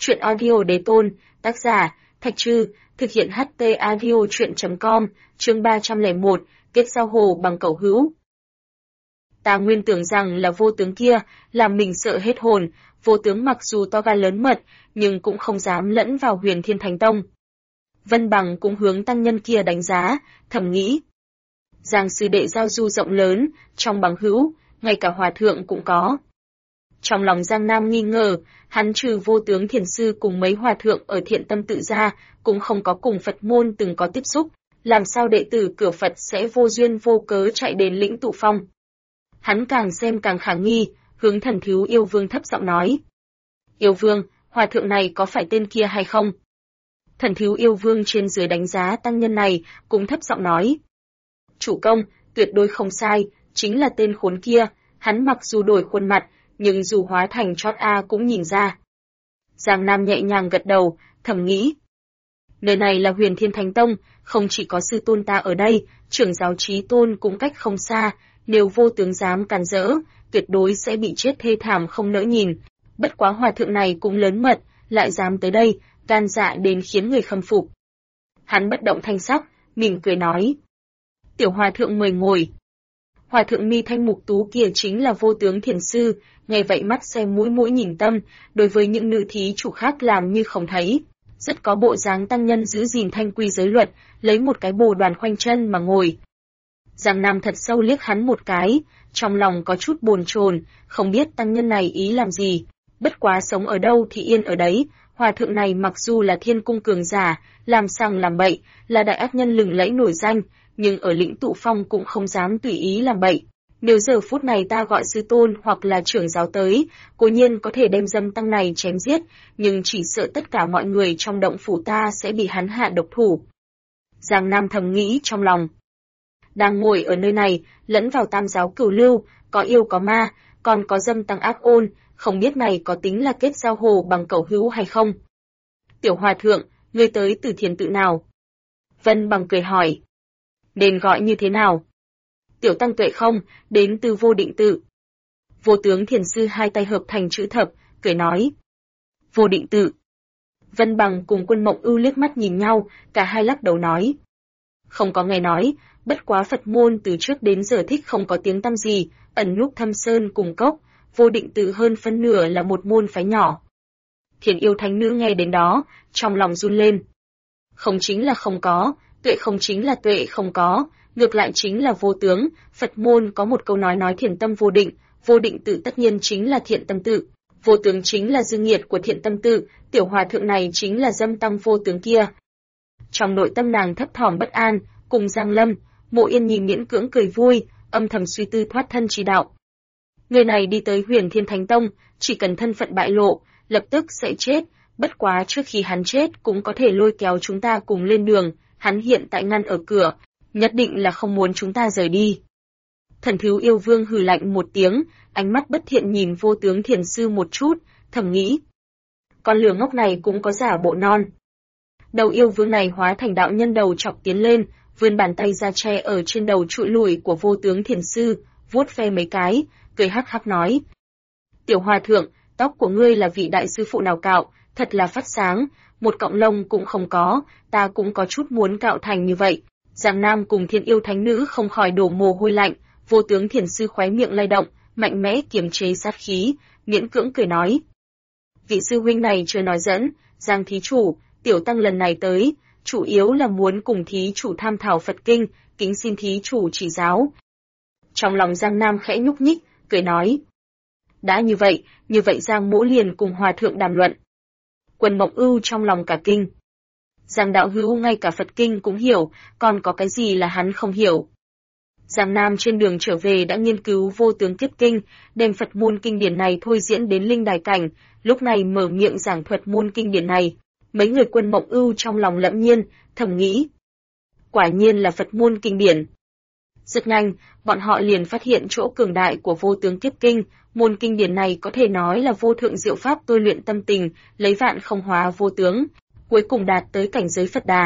Truyện audio đế tôn, tác giả, Thạch Trư, thực hiện HT audio truyện.com, chương 301, kết giao hồ bằng cẩu hữu. Ta nguyên tưởng rằng là vô tướng kia, làm mình sợ hết hồn, vô tướng mặc dù to gan lớn mật, nhưng cũng không dám lẫn vào Huyền Thiên Thánh Tông. Vân Bằng cũng hướng tăng nhân kia đánh giá, thầm nghĩ. Giang sư đệ giao du rộng lớn, trong bằng hữu, ngay cả hòa thượng cũng có. Trong lòng Giang Nam nghi ngờ, hắn trừ vô tướng thiền sư cùng mấy hòa thượng ở Thiện Tâm Tự ra, cũng không có cùng Phật môn từng có tiếp xúc, làm sao đệ tử cửa Phật sẽ vô duyên vô cớ chạy đến Lĩnh Tụ Phong. Hắn càng xem càng khả nghi, hướng Thần Thiếu Yêu Vương thấp giọng nói. Yêu Vương, hòa thượng này có phải tên kia hay không? Thần Thiếu Yêu Vương trên dưới đánh giá tăng nhân này, cũng thấp giọng nói. Chủ công, tuyệt đối không sai, chính là tên khốn kia, hắn mặc dù đổi khuôn mặt, nhưng dù hóa thành chót A cũng nhìn ra. Giang Nam nhẹ nhàng gật đầu, thầm nghĩ. Nơi này là Huyền Thiên Thánh Tông, không chỉ có sư tôn ta ở đây, trưởng giáo Chí Tôn cũng cách không xa, nếu vô tướng dám càn rỡ, tuyệt đối sẽ bị chết thê thảm không nỡ nhìn. Bất quá hòa thượng này cũng lớn mật, lại dám tới đây, gan dạ đến khiến người khâm phục. Hắn bất động thanh sắc, mỉm cười nói. Tiểu hòa thượng mời ngồi. Hòa thượng mi thanh mục tú kia chính là vô tướng thiền sư, nghe vậy mắt xem mũi nhìn tâm, đối với những nữ thí chủ khác làm như không thấy. Rất có bộ dáng tăng nhân giữ gìn thanh quy giới luật, lấy một cái bồ đoàn khoanh chân mà ngồi. Giang Nam thật sâu liếc hắn một cái, trong lòng có chút bồn chồn, không biết tăng nhân này ý làm gì. Bất quá sống ở đâu thì yên ở đấy, hòa thượng này mặc dù là thiên cung cường giả, làm sằng làm bậy, là đại ác nhân lừng lẫy nổi danh, nhưng ở Lĩnh Tụ Phong cũng không dám tùy ý làm bậy. Nếu giờ phút này ta gọi sư tôn hoặc là trưởng giáo tới, cố nhiên có thể đem dâm tăng này chém giết, nhưng chỉ sợ tất cả mọi người trong động phủ ta sẽ bị hắn hạ độc thủ. Giang Nam thầm nghĩ trong lòng. Đang ngồi ở nơi này, lẫn vào tam giáo cửu lưu, có yêu có ma, còn có dâm tăng ác ôn, không biết này có tính là kết giao hồ bằng cẩu hữu hay không? Tiểu hòa thượng, ngươi tới từ thiền tự nào? Vân Bằng cười hỏi. Nên gọi như thế nào? Tiểu tăng tuệ không, đến từ Vô Định Tự. Vô tướng thiền sư hai tay hợp thành chữ thập, cười nói. Vô Định Tự. Vân Bằng cùng Quân Mộng Ưu liếc mắt nhìn nhau, cả hai lắc đầu nói. Không có nghe nói, bất quá Phật môn từ trước đến giờ thích không có tiếng tăm gì, ẩn núp thâm sơn cùng cốc, Vô Định Tự hơn phân nửa là một môn phái nhỏ. Thiền yêu thánh nữ nghe đến đó, trong lòng run lên. Không chính là không có, tuệ không chính là tuệ không có, ngược lại chính là vô tướng. Phật môn có một câu nói thiền tâm vô định tự tất nhiên chính là thiện tâm tự, vô tướng chính là dư nghiệt của thiện tâm tự, tiểu hòa thượng này chính là dâm tăng vô tướng kia. Trong nội tâm nàng thấp thỏm bất an, cùng Giang Lâm, Mộ Yên Nhi miễn cưỡng cười vui, âm thầm suy tư thoát thân chi đạo. Người này đi tới Huyền Thiên Thánh Tông, chỉ cần thân phận bại lộ, lập tức sẽ chết, bất quá trước khi hắn chết cũng có thể lôi kéo chúng ta cùng lên đường, hắn hiện tại ngăn ở cửa, nhất định là không muốn chúng ta rời đi. Thần Thiếu Yêu Vương hừ lạnh một tiếng, ánh mắt bất thiện nhìn vô tướng thiền sư một chút, thầm nghĩ. Con lừa ngốc này cũng có giả bộ non. Đầu yêu vương này hóa thành đạo nhân đầu chọc tiến lên, vươn bàn tay ra che ở trên đầu trụi lùi của vô tướng thiền sư, vuốt ve mấy cái, cười hắc hắc nói. Tiểu hòa thượng, tóc của ngươi là vị đại sư phụ nào cạo, thật là phát sáng, một cọng lông cũng không có, ta cũng có chút muốn cạo thành như vậy. Giang Nam cùng Thiên Yêu Thánh Nữ không khỏi đổ mồ hôi lạnh, vô tướng thiền sư khóe miệng lay động, mạnh mẽ kiềm chế sát khí, miễn cưỡng cười nói. Vị sư huynh này chưa nói dẫn, Giang thí chủ, tiểu tăng lần này tới, chủ yếu là muốn cùng thí chủ tham thảo Phật kinh, kính xin thí chủ chỉ giáo. Trong lòng Giang Nam khẽ nhúc nhích, cười nói. Đã như vậy Giang mỗ liền cùng hòa thượng đàm luận. Quân Mộng Ưu trong lòng cả kinh. Giang đạo hữu ngay cả Phật kinh cũng hiểu, còn có cái gì là hắn không hiểu. Giang Nam trên đường trở về đã nghiên cứu vô tướng kiếp kinh, đem Phật môn kinh điển này thôi diễn đến linh đài cảnh, lúc này mở miệng giảng thuật môn kinh điển này. Mấy người Quân Mộng Ưu trong lòng lẫm nhiên, thầm nghĩ. Quả nhiên là Phật môn kinh điển. Rất nhanh, bọn họ liền phát hiện chỗ cường đại của vô tướng kiếp kinh, môn kinh điển này có thể nói là vô thượng diệu pháp tôi luyện tâm tình, lấy vạn không hóa vô tướng, cuối cùng đạt tới cảnh giới Phật Đà.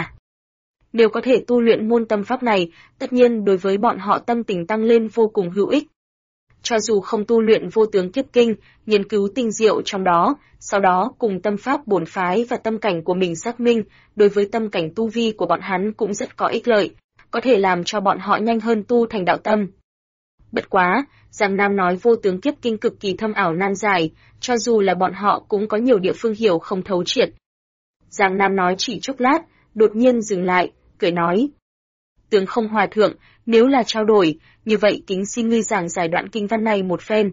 Nếu có thể tu luyện môn tâm pháp này, tất nhiên đối với bọn họ tâm tình tăng lên vô cùng hữu ích. cho dù không tu luyện vô tướng kiếp kinh, nghiên cứu tinh diệu trong đó, sau đó cùng tâm pháp bổn phái và tâm cảnh của mình xác minh, đối với tâm cảnh tu vi của bọn hắn cũng rất có ích lợi, có thể làm cho bọn họ nhanh hơn tu thành đạo tâm. Bất quá, Giang Nam nói vô tướng kiếp kinh cực kỳ thâm ảo nan giải, cho dù là bọn họ cũng có nhiều địa phương hiểu không thấu triệt. Giang Nam nói chỉ chốc lát, đột nhiên dừng lại, cười nói. Tướng không hòa thượng, nếu là trao đổi, như vậy kính xin ngươi giảng giải đoạn kinh văn này một phen.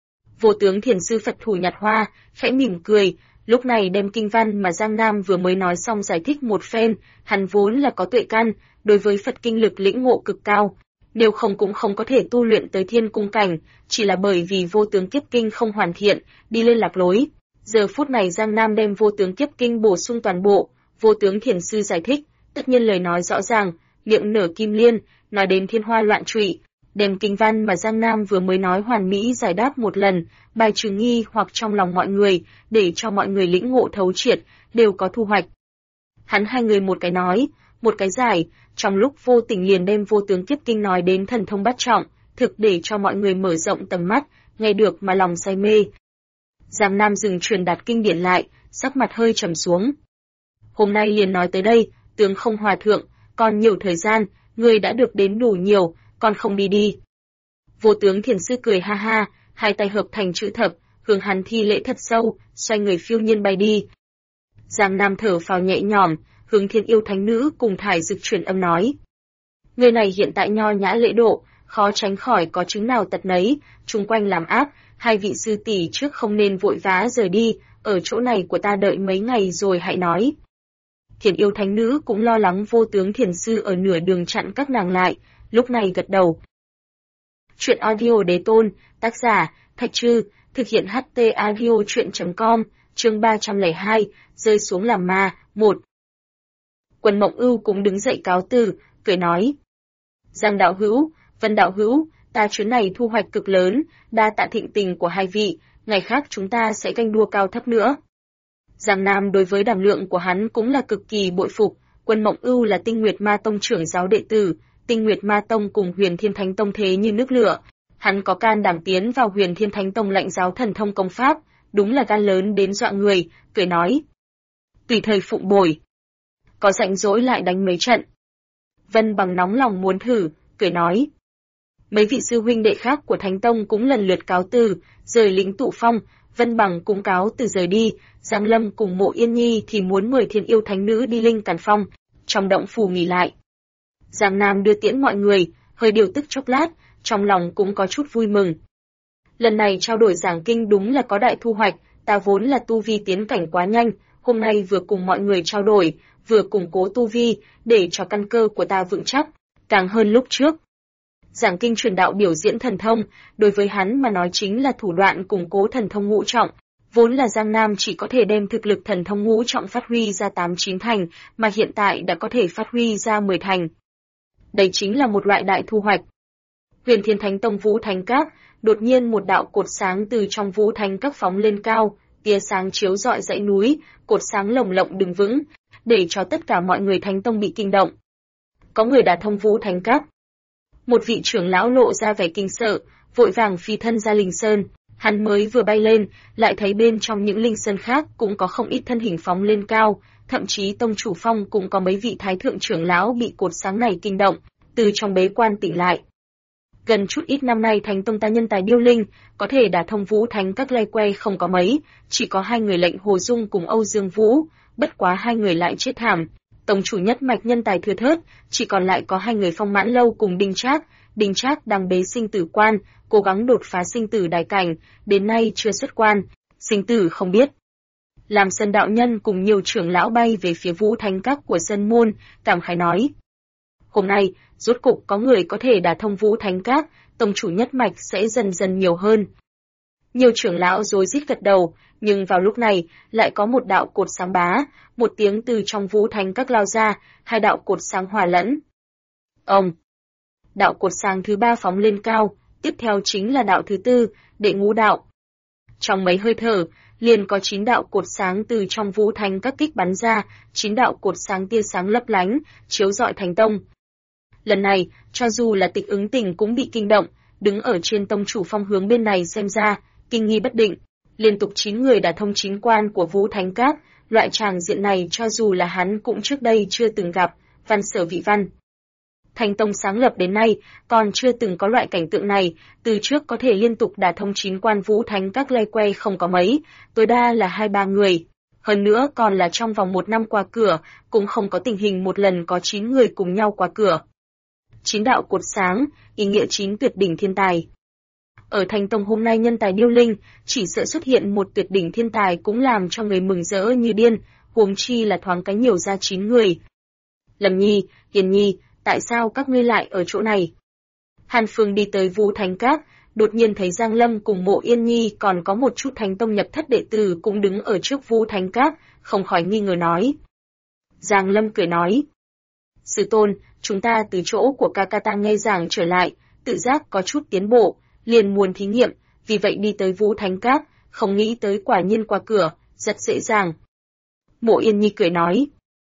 Vô tướng thiền sư Phật thủ nhặt hoa, khẽ mỉm cười, lúc này đem kinh văn mà Giang Nam vừa mới nói xong giải thích một phen, hắn vốn là có tuệ căn, đối với Phật kinh lực lĩnh ngộ cực cao. Nếu không cũng không có thể tu luyện tới thiên cung cảnh, chỉ là bởi vì vô tướng kiếp kinh không hoàn thiện, đi lên lạc lối. Giờ phút này Giang Nam đem vô tướng kiếp kinh bổ sung toàn bộ, vô tướng thiền sư giải thích, tất nhiên lời nói rõ ràng, miệng nở kim liên, nói đến thiên hoa loạn trụy, đem kinh văn mà Giang Nam vừa mới nói hoàn mỹ giải đáp một lần, bài trừ nghi hoặc trong lòng mọi người, để cho mọi người lĩnh ngộ thấu triệt, đều có thu hoạch. Hắn hai người một cái nói, một cái giải, trong lúc vô tình liền đem vô tướng kiếp kinh nói đến thần thông bát trọng, thực để cho mọi người mở rộng tầm mắt, nghe được mà lòng say mê. Giang Nam dừng truyền đạt kinh điển lại, sắc mặt hơi trầm xuống. Hôm nay liền nói tới đây, tướng không hòa thượng, còn nhiều thời gian, người đã được đến đủ nhiều, còn không đi đi. Vô tướng thiền sư cười ha ha, hai tay hợp thành chữ thập, hướng hắn thi lễ thật sâu, xoay người phiêu nhiên bay đi. Giang Nam thở phào nhẹ nhõm, hướng Thiên Yêu Thánh Nữ cùng Thải Dực truyền âm nói. Người này hiện tại nho nhã lễ độ, khó tránh khỏi có chứng nào tật nấy, chung quanh làm áp, hai vị sư tỷ trước không nên vội vã rời đi, ở chỗ này của ta đợi mấy ngày rồi hãy nói. Thiên Yêu Thánh Nữ cũng lo lắng vô tướng thiền sư ở nửa đường chặn các nàng lại, lúc này gật đầu. Chuyện audio đế tôn, tác giả, Thạch Trư, thực hiện HT audio chuyện.com, chương 302, rơi xuống làm ma, 1. Quần Mộng Ưu cũng đứng dậy cáo từ, cười nói. Giang đạo hữu, Vân đạo hữu, ta chuyến này thu hoạch cực lớn, đa tạ thịnh tình của hai vị, ngày khác chúng ta sẽ ganh đua cao thấp nữa. Giang Nam đối với đảm lượng của hắn cũng là cực kỳ bội phục, Quần Mộng Ưu là Tinh Nguyệt Ma Tông trưởng giáo đệ tử, Tinh Nguyệt Ma Tông cùng Huyền Thiên Thánh Tông thế như nước lửa, hắn có can đảm tiến vào Huyền Thiên Thánh Tông lãnh giáo thần thông công pháp, đúng là gan lớn đến dọa người, cười nói. Tùy thời phụng bồi. Có rảnh rỗi lại đánh mấy trận. Vân Bằng nóng lòng muốn thử, cười nói. Mấy vị sư huynh đệ khác của Thánh Tông cũng lần lượt cáo từ, rời lĩnh tụ phong, Vân Bằng cũng cáo từ rời đi, Giang Lâm cùng Mộ Yên Nhi thì muốn mời Thiên Yêu Thánh Nữ đi Linh Càn Phong, trong động phủ nghỉ lại. Giang Nam đưa tiễn mọi người, hơi điều tức chốc lát, trong lòng cũng có chút vui mừng. Lần này trao đổi giảng kinh đúng là có đại thu hoạch, ta vốn là tu vi tiến cảnh quá nhanh, hôm nay vừa cùng mọi người trao đổi, vừa củng cố tu vi, để cho căn cơ của ta vững chắc, càng hơn lúc trước. Giảng kinh truyền đạo biểu diễn thần thông, đối với hắn mà nói chính là thủ đoạn củng cố thần thông ngũ trọng, vốn là Giang Nam chỉ có thể đem thực lực thần thông ngũ trọng phát huy ra 8-9 thành, mà hiện tại đã có thể phát huy ra 10 thành. Đây chính là một loại đại thu hoạch. Huyền Thiên Thánh Tông Vũ Thánh Các, đột nhiên một đạo cột sáng từ trong Vũ Thánh Các phóng lên cao, tia sáng chiếu rọi dãy núi, cột sáng lồng lộng đứng vững, để cho tất cả mọi người Thánh Tông bị kinh động. Có người đả thông Vũ Thánh Các. Một vị trưởng lão lộ ra vẻ kinh sợ, vội vàng phi thân ra Linh Sơn, hắn mới vừa bay lên, lại thấy bên trong những Linh Sơn khác cũng có không ít thân hình phóng lên cao, thậm chí Tông chủ Phong cũng có mấy vị thái thượng trưởng lão bị cột sáng này kinh động, từ trong bế quan tỉnh lại. Gần chút ít năm nay Thánh Tông ta nhân tài điêu linh, có thể đả thông Vũ Thánh Các lay quay không có mấy, chỉ có hai người Lệnh Hồ Dung cùng Âu Dương Vũ, bất quá hai người lại chết thảm. Tông chủ nhất mạch nhân tài thưa thớt, chỉ còn lại có hai người Phong Mãn Lâu cùng Đinh Trác đang bế sinh tử quan, cố gắng đột phá sinh tử đài cảnh, đến nay chưa xuất quan, sinh tử không biết. Làm Sơn đạo nhân cùng nhiều trưởng lão bay về phía Vũ Thánh Các của Sơn môn, cảm khái nói: hôm nay, rốt cục có người có thể đả thông Vũ Thánh Các, tông chủ nhất mạch sẽ dần dần nhiều hơn. Nhiều trưởng lão rối rít gật đầu, nhưng vào lúc này, lại có một đạo cột sáng bá, một tiếng từ trong Vũ Thánh Các lao ra, hai đạo cột sáng hòa lẫn. Ông! Đạo cột sáng thứ ba phóng lên cao, tiếp theo chính là đạo thứ tư, đệ ngũ đạo. Trong mấy hơi thở, liền có 9 đạo cột sáng từ trong Vũ Thánh Các kích bắn ra, 9 đạo cột sáng tia sáng lấp lánh, chiếu rọi Thánh Tông. Lần này, cho dù là Tịch Ứng Tình cũng bị kinh động, đứng ở trên tông chủ phong hướng bên này xem ra, kinh nghi bất định. Liên tục 9 người đã thông 9 quan của Vũ Thánh Các, loại tràng diện này cho dù là hắn cũng trước đây chưa từng gặp, văn sở vị văn. Thánh tông sáng lập đến nay, còn chưa từng có loại cảnh tượng này, từ trước có thể liên tục đả thông 9 quan Vũ Thánh Các lay quay không có mấy, tối đa là 2-3 người. Hơn nữa còn là trong vòng 1 năm qua cửa, cũng không có tình hình một lần có 9 người cùng nhau qua cửa. 9 đạo cột sáng, ý nghĩa 9 tuyệt đỉnh thiên tài. Ở Thánh tông hôm nay nhân tài điêu linh, chỉ sợ xuất hiện một tuyệt đỉnh thiên tài cũng làm cho người mừng rỡ như điên, huống chi là thoáng cái nhiều ra 9 người. Lâm Nhi, Hiền Nhi, tại sao các ngươi lại ở chỗ này? Hàn Phương đi tới Vũ Thánh Các, đột nhiên thấy Giang Lâm cùng Mộ Yên Nhi còn có một chút Thánh tông nhập thất đệ tử cũng đứng ở trước Vũ Thánh Các, không khỏi nghi ngờ nói. Giang Lâm cười nói. Sư tôn, chúng ta từ chỗ của ca ca ta nghe giảng trở lại, tự giác có chút tiến bộ, liền muốn thí nghiệm, vì vậy đi tới Vũ Thánh Các, không nghĩ tới quả nhiên qua cửa, rất dễ dàng. Mộ Yên Nhi cười nói.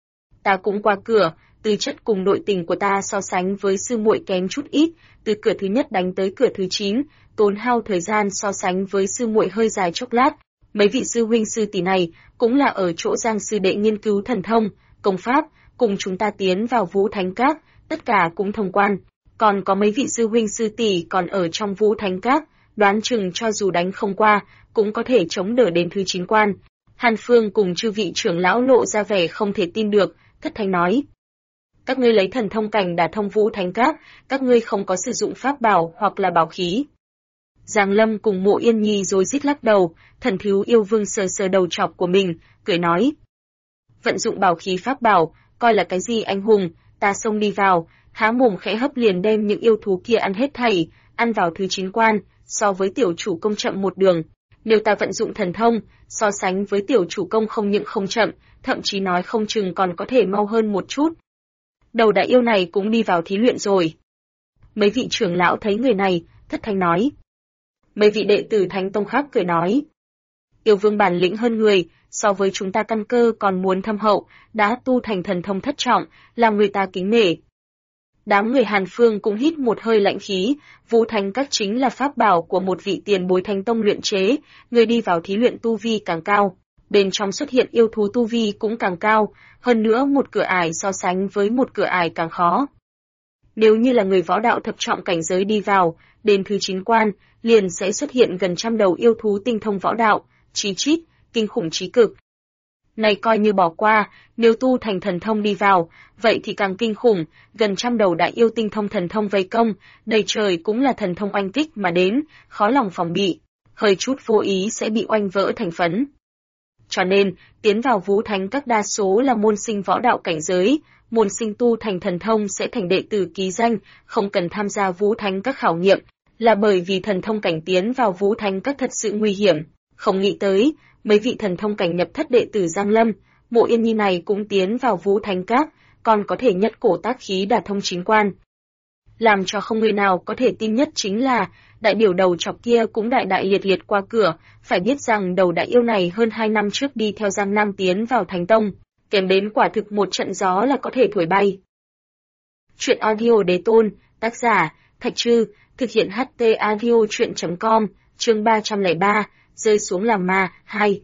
Ta cũng qua cửa, tư chất cùng nội tình của ta so sánh với sư muội kém chút ít, từ cửa thứ nhất đánh tới cửa thứ 9, tốn hao thời gian so sánh với sư muội hơi dài chốc lát. Mấy vị sư huynh sư tỷ này cũng là ở chỗ Giang sư đệ nghiên cứu thần thông, công pháp, cùng chúng ta tiến vào Vũ Thánh Các, tất cả cũng thông quan. Còn có mấy vị sư huynh sư tỷ còn ở trong Vũ Thánh Các, đoán chừng cho dù đánh không qua, cũng có thể chống đỡ đến thứ 9 quan. Hàn Phương cùng chư vị trưởng lão lộ ra vẻ không thể tin được, thất thanh nói. Các ngươi lấy thần thông cảnh đả thông Vũ Thánh Các, các ngươi không có sử dụng pháp bảo hoặc là bảo khí. Giang Lâm cùng Mộ Yên Nhi rồi rít lắc đầu, Thần Thiếu Yêu Vương sờ sờ đầu chọc của mình, cười nói. Vận dụng bảo khí pháp bảo, coi là cái gì anh hùng, ta xông đi vào, há mồm khẽ hấp liền đem những yêu thú kia ăn hết thảy, ăn vào thứ 9 quan, so với tiểu chủ công chậm một đường. Nếu ta vận dụng thần thông, so sánh với tiểu chủ công không những không chậm, thậm chí nói không chừng còn có thể mau hơn một chút. Đầu đại yêu này cũng đi vào thí luyện rồi. Mấy vị trưởng lão thấy người này, thất thanh nói. Mấy vị đệ tử Thánh tông khác cười nói. Yêu vương bản lĩnh hơn người, so với chúng ta căn cơ còn muốn thâm hậu, đã tu thành thần thông thất trọng, làm người ta kính nể. Đám người Hàn Phương cũng hít một hơi lạnh khí, Vũ Thánh Các chính là pháp bảo của một vị tiền bối Thánh tông luyện chế, người đi vào thí luyện tu vi càng cao, bên trong xuất hiện yêu thú tu vi cũng càng cao, hơn nữa một cửa ải so sánh với một cửa ải càng khó. Nếu như là người võ đạo thập trọng cảnh giới đi vào, đến thứ 9 quan, liền sẽ xuất hiện gần 100 đầu yêu thú tinh thông võ đạo, chí chít, kinh khủng chí cực. Này coi như bỏ qua, nếu tu thành thần thông đi vào, vậy thì càng kinh khủng, gần 100 đầu đại yêu tinh thông thần thông vây công, đầy trời cũng là thần thông oanh kích mà đến, khó lòng phòng bị, hơi chút vô ý sẽ bị oanh vỡ thành phấn. Cho nên, tiến vào Vũ Thánh Các đa số là môn sinh võ đạo cảnh giới, môn sinh tu thành thần thông sẽ thành đệ tử ký danh, không cần tham gia Vũ Thánh Các khảo nghiệm, là bởi vì thần thông cảnh tiến vào Vũ Thánh Các thật sự nguy hiểm. Không nghĩ tới, mấy vị thần thông cảnh nhập thất đệ tử Giang Lâm, Mộ Yên Nhi này cũng tiến vào Vũ Thánh Các, còn có thể nhất cổ tác khí đả thông 9 quan. Làm cho không người nào có thể tin nhất chính là, đại biểu đầu chọc kia cũng đại liệt liệt qua cửa, phải biết rằng đầu đại yêu này hơn 2 năm trước đi theo Giang Nam tiến vào Thánh Tông, kèm đến quả thực một trận gió là có thể thổi bay. Chuyện audio đế tôn, tác giả, Thạch Trư, thực hiện HT audio chuyện.com, chương 303, rơi xuống làm ma, 2.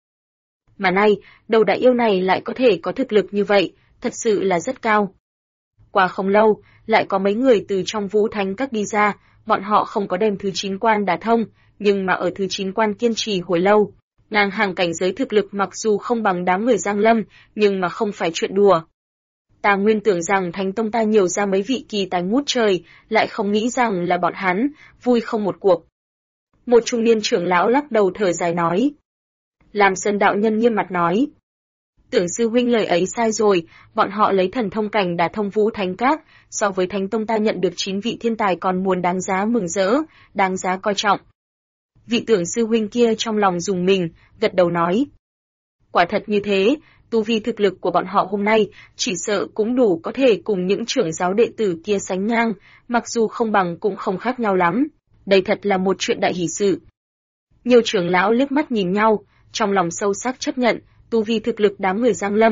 Mà nay, đầu đại yêu này lại có thể có thực lực như vậy, thật sự là rất cao. Qua không lâu, lại có mấy người từ trong Vũ Thánh Các đi ra, bọn họ không có đem thứ 9 quan đả thông, nhưng mà ở thứ 9 quan kiên trì hồi lâu. Ngang hàng cảnh giới thực lực mặc dù không bằng đám người Giang Lâm, nhưng mà không phải chuyện đùa. Ta nguyên tưởng rằng Thánh Tông ta nhiều ra mấy vị kỳ tài ngút trời, lại không nghĩ rằng là bọn hắn, vui không một cuộc. Một trung niên trưởng lão lắc đầu thở dài nói. Làm Sơn đạo nhân nghiêm mặt nói. Tưởng sư huynh lời ấy sai rồi, bọn họ lấy thần thông cảnh đả thông Vũ Thánh Các, so với Thánh Tông ta nhận được 9 vị thiên tài còn muốn đáng giá mừng rỡ, đáng giá coi trọng. Vị tưởng sư huynh kia trong lòng dùng mình, gật đầu nói. Quả thật như thế, tu vi thực lực của bọn họ hôm nay, chỉ sợ cũng đủ có thể cùng những trưởng giáo đệ tử kia sánh ngang, mặc dù không bằng cũng không khác nhau lắm. Đây thật là một chuyện đại hỷ sự. Nhiều trưởng lão liếc mắt nhìn nhau, trong lòng sâu sắc chấp nhận, tu vi thực lực đám người Giang Lâm,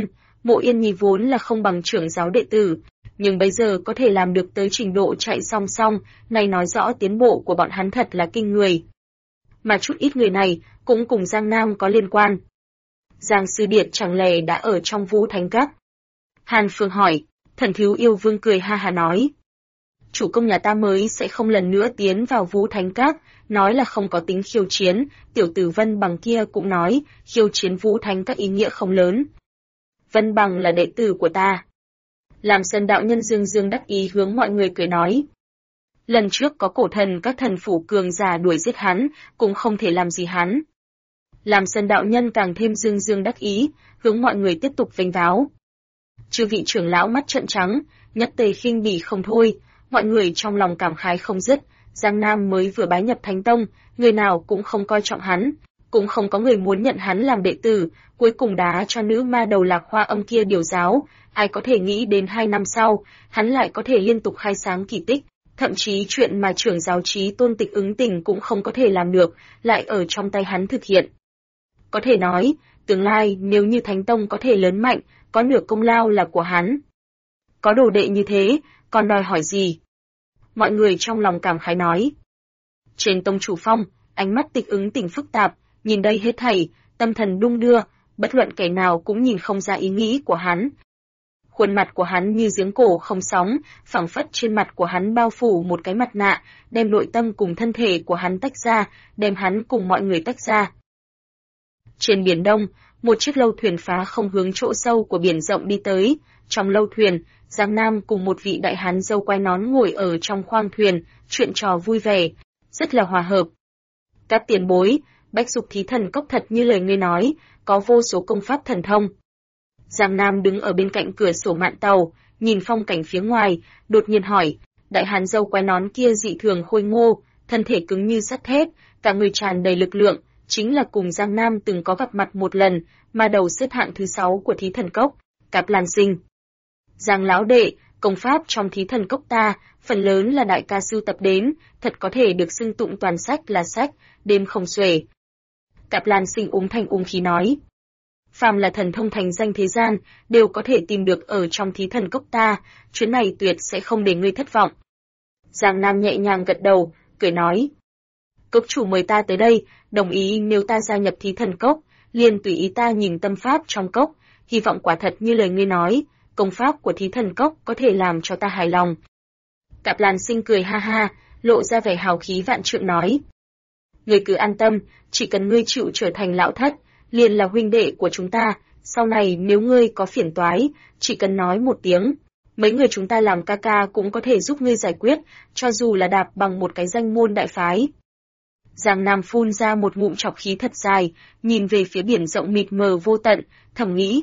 Mộ Yên Nhi vốn là không bằng trưởng giáo đệ tử, nhưng bây giờ có thể làm được tới trình độ chạy song song, này nói rõ tiến bộ của bọn hắn thật là kinh người. Mà chút ít người này cũng cùng Giang Nam có liên quan. Giang Sư Điệt chẳng lẽ đã ở trong Vũ Thánh Các? Hàn Phương hỏi. Thần Thiếu Yêu Vương cười ha ha nói. Chủ công nhà ta mới sẽ không lần nữa tiến vào Vũ Thánh Các, nói là không có tính khiêu chiến, tiểu tử Vân Bằng kia cũng nói, khiêu chiến Vũ Thánh Các ý nghĩa không lớn. Vân Bằng là đệ tử của ta. Làm Sơn đạo nhân dương dương đắc ý hướng mọi người cười nói. Lần trước có cổ thần các thần phủ cường giả đuổi giết hắn, cũng không thể làm gì hắn. Làm Sơn đạo nhân càng thêm dương dương đắc ý, hướng mọi người tiếp tục vênh váo. Chư vị trưởng lão mắt trợn trắng, nhất tề khinh bỉ không thôi, mọi người trong lòng cảm khái không dứt. Giang Nam mới vừa bái nhập Thánh Tông, người nào cũng không coi trọng hắn, cũng không có người muốn nhận hắn làm đệ tử, cuối cùng đá cho nữ ma đầu Lạc Hoa Âm kia điều giáo, ai có thể nghĩ đến 2 năm sau, hắn lại có thể liên tục khai sáng kỳ tích, thậm chí chuyện mà trưởng giáo Chí Tôn Tịch Ứng Tình cũng không có thể làm được, lại ở trong tay hắn thực hiện. Có thể nói, tương lai nếu như Thánh Tông có thể lớn mạnh, có nửa công lao là của hắn. Có đồ đệ như thế, còn đòi hỏi gì? Mọi người trong lòng cảm khái nói. Trên tông chủ phong, ánh mắt Tịch Ứng Tình phức tạp, nhìn đây hết thảy, tâm thần đung đưa, bất luận kẻ nào cũng nhìn không ra ý nghĩ của hắn. Khuôn mặt của hắn như giếng cổ không sóng, phảng phất trên mặt của hắn bao phủ một cái mặt nạ, đem nội tâm cùng thân thể của hắn tách ra, đem hắn cùng mọi người tách ra. Trên biển Đông, một chiếc lâu thuyền phá không hướng chỗ sâu của biển rộng đi tới. Trong lâu thuyền, Giang Nam cùng một vị đại hán râu quai nón ngồi ở trong khoang thuyền, chuyện trò vui vẻ, rất là hòa hợp. Các tiền bối, Bách Dục Thí Thần Cốc thật như lời ngươi nói, có vô số công pháp thần thông. Giang Nam đứng ở bên cạnh cửa sổ mạn tàu, nhìn phong cảnh phía ngoài, đột nhiên hỏi, đại hán râu quai nón kia dị thường khôi ngô, thân thể cứng như sắt thép, cả người tràn đầy lực lượng, chính là cùng Giang Nam từng có gặp mặt một lần, mà đầu xếp hạng thứ 6 của Thí Thần Cốc, Cáp Lan Sinh. Giang lão đệ, công pháp trong Thí Thần Cốc ta, phần lớn là đại ca sưu tập đến, thật có thể được xưng tụng toàn sách là sách, đêm không xuể. Cáp Lan Sinh úng khí nói. Phàm là thần thông thành danh thế gian, đều có thể tìm được ở trong Thí Thần Cốc ta, chuyến này tuyệt sẽ không để ngươi thất vọng. Giang Nam nhẹ nhàng gật đầu, cười nói. Cốc chủ mời ta tới đây, đồng ý nếu ta gia nhập Thí Thần Cốc, liền tùy ý ta nhìn tâm pháp trong cốc, hy vọng quả thật như lời ngươi nói, công pháp của Thí Thần Cốc có thể làm cho ta hài lòng. Cáp Lan Sinh cười ha ha, lộ ra vẻ hào khí vạn trượng nói. Ngươi cứ an tâm, chỉ cần ngươi chịu trở thành lão thất, liền là huynh đệ của chúng ta, sau này nếu ngươi có phiền toái, chỉ cần nói một tiếng, mấy người chúng ta làm ca ca cũng có thể giúp ngươi giải quyết, cho dù là đạp bằng một cái danh môn đại phái. Giang Nam phun ra một ngụm trọc khí thật dài, nhìn về phía biển rộng mịt mờ vô tận, thầm nghĩ.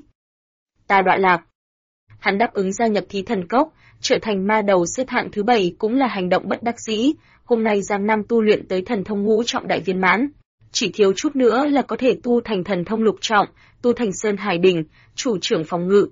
Ta đoạn lạc. Hắn đáp ứng gia nhập Thí Thần Cốc, trở thành ma đầu xếp hạng thứ 7 cũng là hành động bất đắc dĩ. Hôm nay Giang Nam tu luyện tới thần thông ngũ trọng đại viên mãn, chỉ thiếu chút nữa là có thể tu thành thần thông lục trọng, tu thành Sơn Hải Đỉnh, chủ trưởng phòng ngự.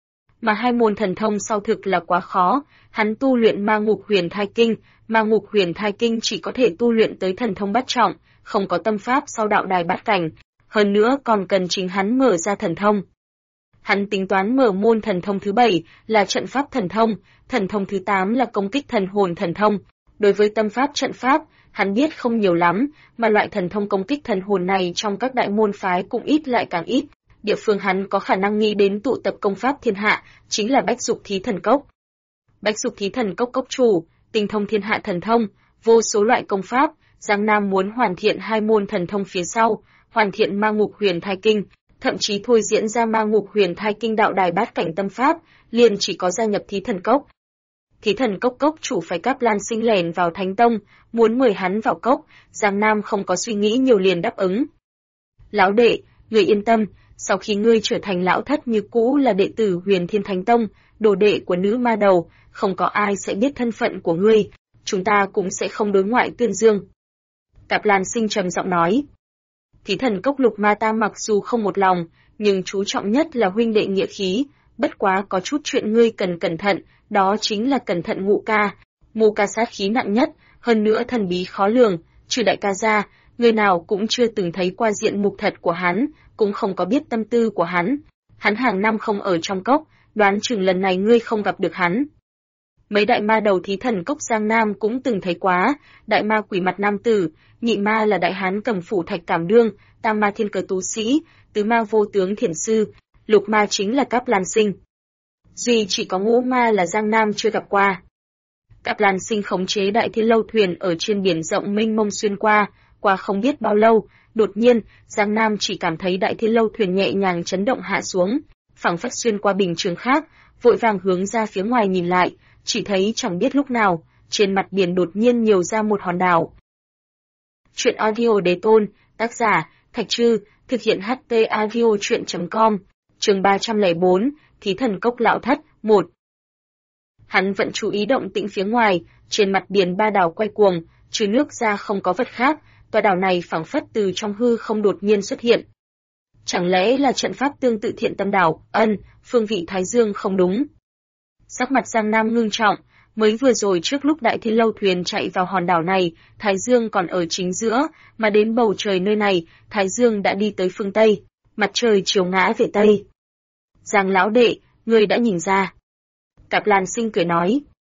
Mà hai môn thần thông sau thực là quá khó, hắn tu luyện Ma Ngục Huyền Thai Kinh, Ma Ngục Huyền Thai Kinh chỉ có thể tu luyện tới thần thông bát trọng, không có tâm pháp sau đạo đài bát cảnh, hơn nữa còn cần chính hắn mở ra thần thông. Hắn tính toán mở môn thần thông thứ 7 là trận pháp thần thông thứ 8 là công kích thần hồn thần thông. Đối với tâm pháp trận pháp, hắn biết không nhiều lắm, mà loại thần thông công kích thần hồn này trong các đại môn phái cũng ít lại càng ít. Địa phương hắn có khả năng nghĩ đến tụ tập công pháp thiên hạ, chính là Bách Dục Thí Thần Cốc. Bách Dục Thí Thần Cốc cốc chủ, tinh thông thiên hạ thần thông, vô số loại công pháp, Giang Nam muốn hoàn thiện hai môn thần thông phía sau, hoàn thiện Ma Ngục Huyền Thai Kinh, thậm chí thôi diễn ra Ma Ngục Huyền Thai Kinh đạo đài bát cảnh tâm pháp, liền chỉ có gia nhập Thí Thần Cốc. Thí Thần Cốc cốc chủ phải Cáp Lan Sinh lẻn vào Thánh Tông, muốn mời hắn vào cốc, Giang Nam không có suy nghĩ nhiều liền đáp ứng. Lão đệ, người yên tâm, sau khi ngươi trở thành lão thất như cũ là đệ tử Huyền Thiên Thánh Tông, đồ đệ của nữ ma đầu, không có ai sẽ biết thân phận của ngươi, chúng ta cũng sẽ không đối ngoại tuyên dương. Cáp Lan Sinh trầm giọng nói. Thí Thần Cốc lục ma ta mặc dù không một lòng, nhưng chú trọng nhất là huynh đệ nghĩa khí, bất quá có chút chuyện ngươi cần cẩn thận, đó chính là cẩn thận Ngũ ca. Ngũ ca sát khí nặng nhất, hơn nữa thần bí khó lường, trừ đại ca ra, người nào cũng chưa từng thấy qua diện mục thật của hắn, cũng không có biết tâm tư của hắn. Hắn hàng năm không ở trong cốc, đoán chừng lần này ngươi không gặp được hắn. Mấy đại ma đầu thí thần cốc Giang Nam cũng từng thấy quá, đại ma quỷ mặt nam tử, nhị ma là đại hán cầm phủ thạch cảm đương, tam ma thiên cờ tú sĩ, tứ ma vô tướng thiền sư, lục ma chính là Cáp Lan Sinh. Duy chỉ có ngũ ma là Giang Nam chưa gặp qua. Cáp Lan Sinh khống chế đại thiên lâu thuyền ở trên biển rộng mênh mông xuyên qua không biết bao lâu, đột nhiên, Giang Nam chỉ cảm thấy đại thiên lâu thuyền nhẹ nhàng chấn động hạ xuống, phảng phất xuyên qua bình trường khác, vội vàng hướng ra phía ngoài nhìn lại, chỉ thấy chẳng biết lúc nào, trên mặt biển đột nhiên nhiều ra một hòn đảo. Chuyện audio đề tôn, tác giả, Thạch Trư, thực hiện HT audio chuyện.com, chương 304, Thí thần cốc lão thất, 1. Hắn vẫn chú ý động tĩnh phía ngoài, trên mặt biển ba đảo quay cuồng, trừ nước ra không có vật khác, tòa đảo này phảng phất từ trong hư không đột nhiên xuất hiện. Chẳng lẽ là trận pháp tương tự Thiện Tâm đảo? Phương vị Thái Dương không đúng. Sắc mặt Giang Nam ngưng trọng, mới vừa rồi trước lúc đại thiên lâu thuyền chạy vào hòn đảo này, Thái Dương còn ở chính giữa, mà đến bầu trời nơi này, Thái Dương đã đi tới phương Tây, mặt trời chiều ngã về Tây. Giang lão đệ, ngươi đã nhìn ra. Cáp Lan Sinh cười nói.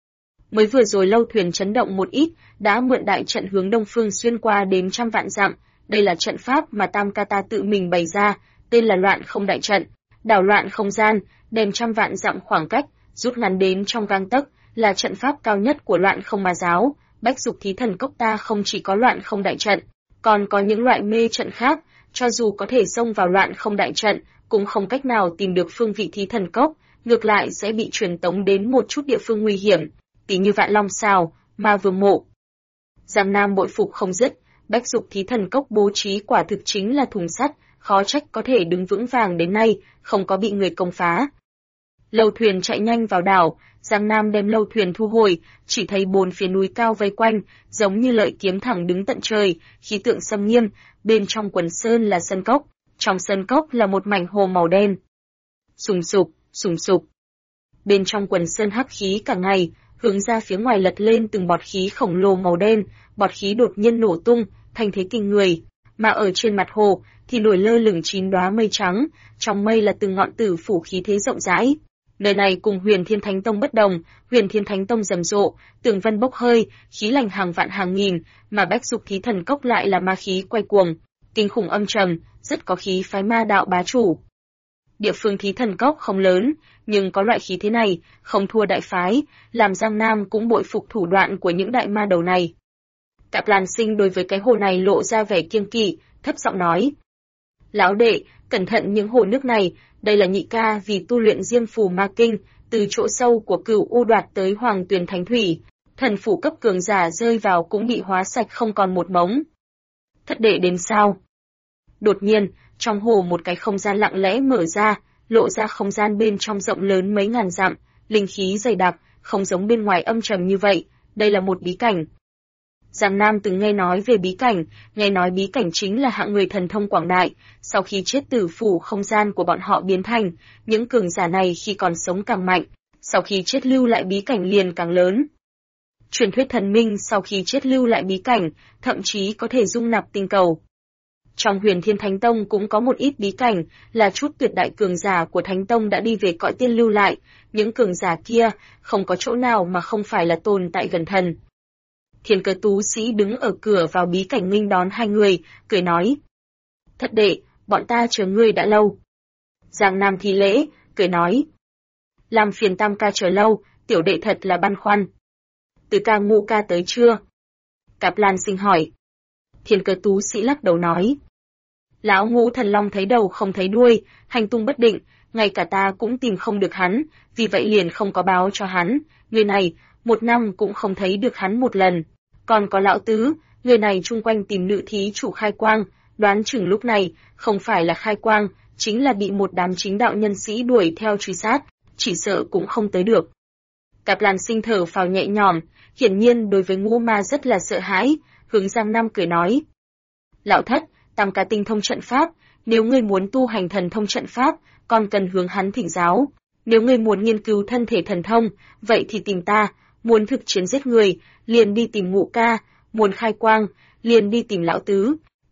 Mới vừa rồi lâu thuyền chấn động một ít, đã mượn đại trận hướng đông phương xuyên qua đến trăm vạn dặm, đây là trận pháp mà Tam Ca Ta tự mình bày ra, tên là Loạn Không Đại Trận, đảo loạn không gian, đem trăm vạn dặm khoảng cách, rút ngắn đến trong gang tấc, là trận pháp cao nhất của Loạn Không Ma giáo. Bách Dục Thí Thần Cốc ta không chỉ có Loạn Không Đại Trận, còn có những loại mê trận khác, cho dù có thể xông vào Loạn Không Đại Trận, cũng không cách nào tìm được phương vị Thí Thần Cốc, ngược lại sẽ bị truyền tống đến một chút địa phương nguy hiểm, tỉ như Vạn Long Sào, Ma Vương Mộ. Giang Nam bội phục không dứt, Bách Dục Thí Thần Cốc bố trí quả thực chính là thùng sắt, khó trách có thể đứng vững vàng đến nay, không có bị người công phá. Lâu thuyền chạy nhanh vào đảo, Giang Nam đem lâu thuyền thu hồi, chỉ thấy bốn phía núi cao vây quanh, giống như lợi kiếm thẳng đứng tận trời, khí tượng xâm nghiêm, bên trong quần sơn là sân cốc, trong sân cốc là một mảnh hồ màu đen. Sùng sục. Bên trong quần sơn hắc khí cả ngày, hướng ra phía ngoài lật lên từng bọt khí khổng lồ màu đen, bọt khí đột nhiên nổ tung, thành thế kinh người, mà ở trên mặt hồ thì nổi lơ lửng 9 đóa mây trắng, trong mây là từng ngọn tử phủ khí thế rộng rãi. Nơi này cùng Huyền Thiên Thánh Tông bất đồng, Huyền Thiên Thánh Tông rầm rộ, tường vân bốc hơi, khí lành hàng vạn hàng nghìn, mà Bách Dục Thí Thần Cốc lại là ma khí quay cuồng, kinh khủng âm trầm, rất có khí phái ma đạo bá chủ. Địa phương Thí Thần Cốc không lớn, nhưng có loại khí thế này, không thua đại phái, làm Giang Nam cũng bội phục thủ đoạn của những đại ma đầu này. Cáp Lan Sinh đối với cái hồ này lộ ra vẻ kiêng kỵ, thấp giọng nói: "Lão đệ, cẩn thận những hồ nước này, đây là nhị ca vì tu luyện Diêm Phù Ma Kinh, từ chỗ sâu của Cửu U đoạt tới Hoàng Tuyền Thánh Thủy, thần phủ cấp cường giả rơi vào cũng bị hóa sạch không còn một mống." Thất đệ đến sao? Đột nhiên, trong hồ một cái không gian lặng lẽ mở ra, lộ ra không gian bên trong rộng lớn mấy ngàn dặm, linh khí dày đặc, không giống bên ngoài âm trầm như vậy, đây là một bí cảnh. Giang Nam từng nghe nói về bí cảnh, nghe nói bí cảnh chính là hạng người thần thông quảng đại, sau khi chết tử phủ không gian của bọn họ biến thành, những cường giả này khi còn sống càng mạnh, sau khi chết lưu lại bí cảnh liền càng lớn. Truyền thuyết thần minh sau khi chết lưu lại bí cảnh, thậm chí có thể dung nạp tinh cầu. Trong Huyền Thiên Thánh Tông cũng có một ít bí cảnh, là chút tuyệt đại cường giả của Thánh Tông đã đi về cõi tiên lưu lại, những cường giả kia không có chỗ nào mà không phải là tồn tại gần thần. Thiên Cơ Tú Sĩ đứng ở cửa vào bí cảnh nghênh đón hai người, cười nói: "Thất đệ, bọn ta chờ ngươi đã lâu." Giang Nam thi lễ, cười nói: "Làm phiền Tam ca chờ lâu, tiểu đệ thật là băn khoăn." "Từ ca Ngũ ca tới chưa?" Cáp Lan Sinh hỏi. Thiên Cơ Tú Sĩ lắc đầu nói: "Lão Ngũ Thần Long thấy đầu không thấy đuôi, hành tung bất định, ngay cả ta cũng tìm không được hắn, vì vậy liền không có báo cho hắn, người này, 1 năm cũng không thấy được hắn một lần. Còn có lão tứ, người này chung quanh tìm nữ thí chủ Khai Quang, đoán chừng lúc này, không phải là Khai Quang, chính là bị một đám chính đạo nhân sĩ đuổi theo truy sát, chỉ sợ cũng không tới được." Cáp Lan Sinh thở phào nhẹ nhõm, hiển nhiên đối với Ngũ Ma rất là sợ hãi, hướng Giang Nam cười nói: "Lão thất, Tam ca tinh thông trận pháp, nếu ngươi muốn tu hành thần thông trận pháp, còn cần hướng hắn thỉnh giáo. Nếu ngươi muốn nghiên cứu thân thể thần thông, vậy thì tìm ta, muốn thực chiến giết người, liền đi tìm Ngũ ca, muốn khai quang, liền đi tìm lão tứ.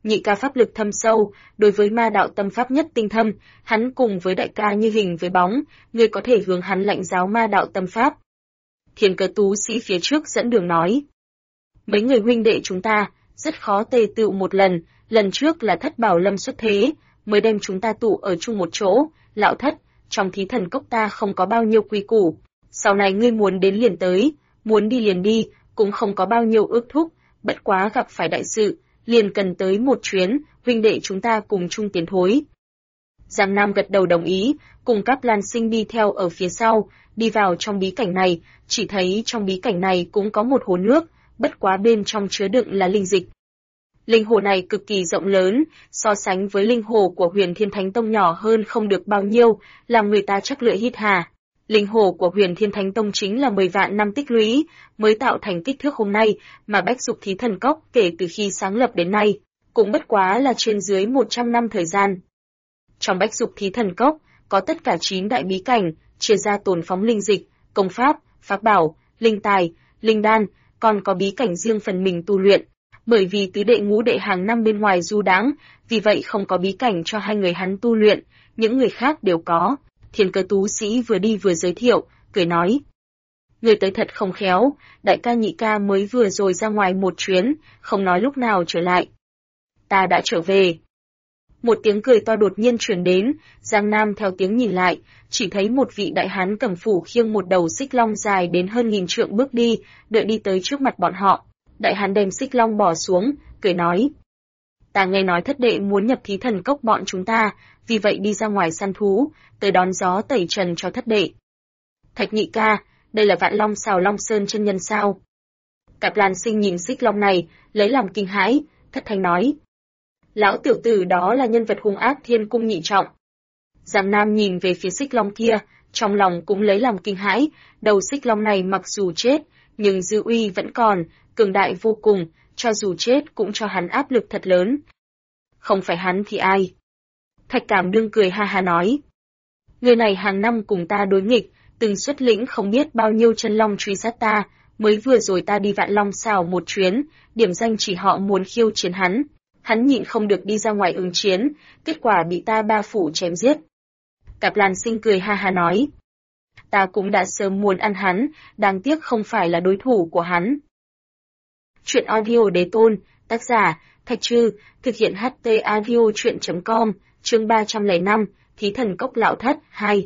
Nhị ca pháp lực thâm sâu, đối với ma đạo tâm pháp nhất tinh thâm, hắn cùng với đại ca như hình với bóng, ngươi có thể hướng hắn lãnh giáo ma đạo tâm pháp. Thiên Cơ tú sĩ phía trước dẫn đường nói. Mấy người huynh đệ chúng ta, rất khó tề tựu một lần trước là Thất Bảo Lâm xuất thế, mới đem chúng ta tụ ở chung một chỗ, lão Thất, trong thí thần cốc ta không có bao nhiêu quy củ, sau này ngươi muốn đến liền tới, muốn đi liền đi, cũng không có bao nhiêu ước thúc, bất quá gặp phải đại sự, liền cần tới một chuyến, huynh đệ chúng ta cùng chung tiến thối. Giang Nam gật đầu đồng ý, cùng Cáp Lan Sinh đi theo ở phía sau, đi vào trong bí cảnh này, chỉ thấy trong bí cảnh này cũng có một hồ nước, bất quá bên trong chứa đựng là linh dịch. Linh hồ này cực kỳ rộng lớn, so sánh với linh hồ của Huyền Thiên Thánh Tông nhỏ hơn không được bao nhiêu, làm người ta chắc lưỡi hít hà. Linh hồ của Huyền Thiên Thánh Tông chính là 10 vạn năm tích lũy, mới tạo thành kích thước hôm nay, mà Bách Dục Thí Thần Cốc kể từ khi sáng lập đến nay, cũng bất quá là trên dưới 100 năm thời gian. Trong Bách Dục Thí Thần Cốc, có tất cả 9 đại bí cảnh, chia ra tồn phóng linh dịch, công pháp, pháp bảo, linh tài, linh đan, còn có bí cảnh riêng phần mình tu luyện. Bởi vì tứ đệ ngũ đệ hàng năm bên ngoài du đãng, vì vậy không có bí cảnh cho hai người hắn tu luyện, những người khác đều có. Thiên Cơ tú sĩ vừa đi vừa giới thiệu, cười nói. Người tới thật không khéo, đại ca nhị ca mới vừa rồi ra ngoài một chuyến, không nói lúc nào trở lại. Ta đã trở về. Một tiếng cười to đột nhiên truyền đến, Giang Nam theo tiếng nhìn lại, chỉ thấy một vị đại hán cầm phủ khiêng một đầu xích long dài đến hơn 1000 trượng bước đi, đợi đi tới trước mặt bọn họ. Đại hán đem xích long bỏ xuống, cười nói. Ta nghe nói thất đệ muốn nhập thí thần cốc bọn chúng ta, vì vậy đi ra ngoài săn thú, tới đón gió tẩy trần cho thất đệ. Thạch nhị ca, đây là Vạn Long Xào Long Sơn chân nhân sao? Cáp Lan Sinh nhìn xích long này, lấy làm kinh hãi, thất thanh nói. Lão tiểu tử đó là nhân vật hung ác Thiên Cung nhị trọng. Giang Nam nhìn về phía xích long kia, trong lòng cũng lấy làm kinh hãi, đầu xích long này mặc dù chết, nhưng dư uy vẫn còn, cường đại vô cùng, cho dù chết cũng cho hắn áp lực thật lớn. Không phải hắn thì ai? Thạch Cảm Đương cười ha ha nói. Người này hàng năm cùng ta đối nghịch, từng xuất lĩnh không biết bao nhiêu chân long truy sát ta, mới vừa rồi ta đi Vạn Long Xào một chuyến, điểm danh chỉ họ muốn khiêu chiến hắn. Hắn nhịn không được đi ra ngoài ứng chiến, kết quả bị ta ba phủ chém giết. Cáp Lan Sinh cười ha ha nói. Ta cũng đã sớm muốn ăn hắn, đáng tiếc không phải là đối thủ của hắn. Chuyện audio đế tôn, tác giả, Thạch Trư, thực hiện HT audio chuyện.com, chương 305, Thí Thần Cốc Lão Thất, 2.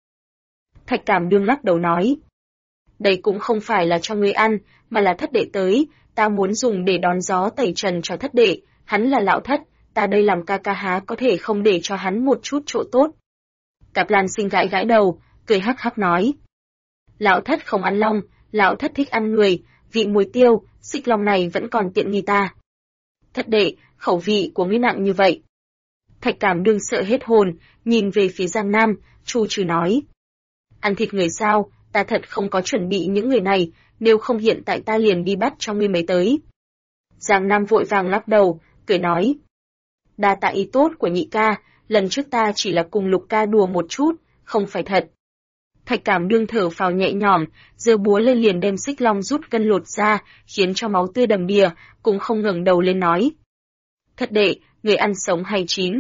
Thạch Cảm Đương lắc đầu nói. Đây cũng không phải là cho ngươi ăn, mà là thất đệ tới, ta muốn dùng để đón gió tẩy trần cho thất đệ, hắn là lão thất, ta đây làm ca ca há có thể không để cho hắn một chút chỗ tốt. Cáp Lan Sinh gãi gãi đầu, cười hắc hắc nói. Lão thất không ăn long, lão thất thích ăn người, vị muối tiêu, xích long này vẫn còn tiện nghi ta. Thất đệ, khẩu vị của ngươi nặng như vậy. Thạch Cảm Đương sợ hết hồn, nhìn về phía Giang Nam, chu trừ nói. Ăn thịt người sao, ta thật không có chuẩn bị những người này, nếu không hiện tại ta liền đi bắt cho ngươi mấy tới. Giang Nam vội vàng lắc đầu, cười nói. Đa tạ ý tốt của nhị ca, lần trước ta chỉ là cùng Lục ca đùa một chút, không phải thật. Thạch Cảm Đương thở phào nhẹ nhõm, giơ búa lên liền đem xích long rút gân lột ra, khiến cho máu tươi đầm đìa, cũng không ngẩng đầu lên nói. Thất đệ, người ăn sống hay chín?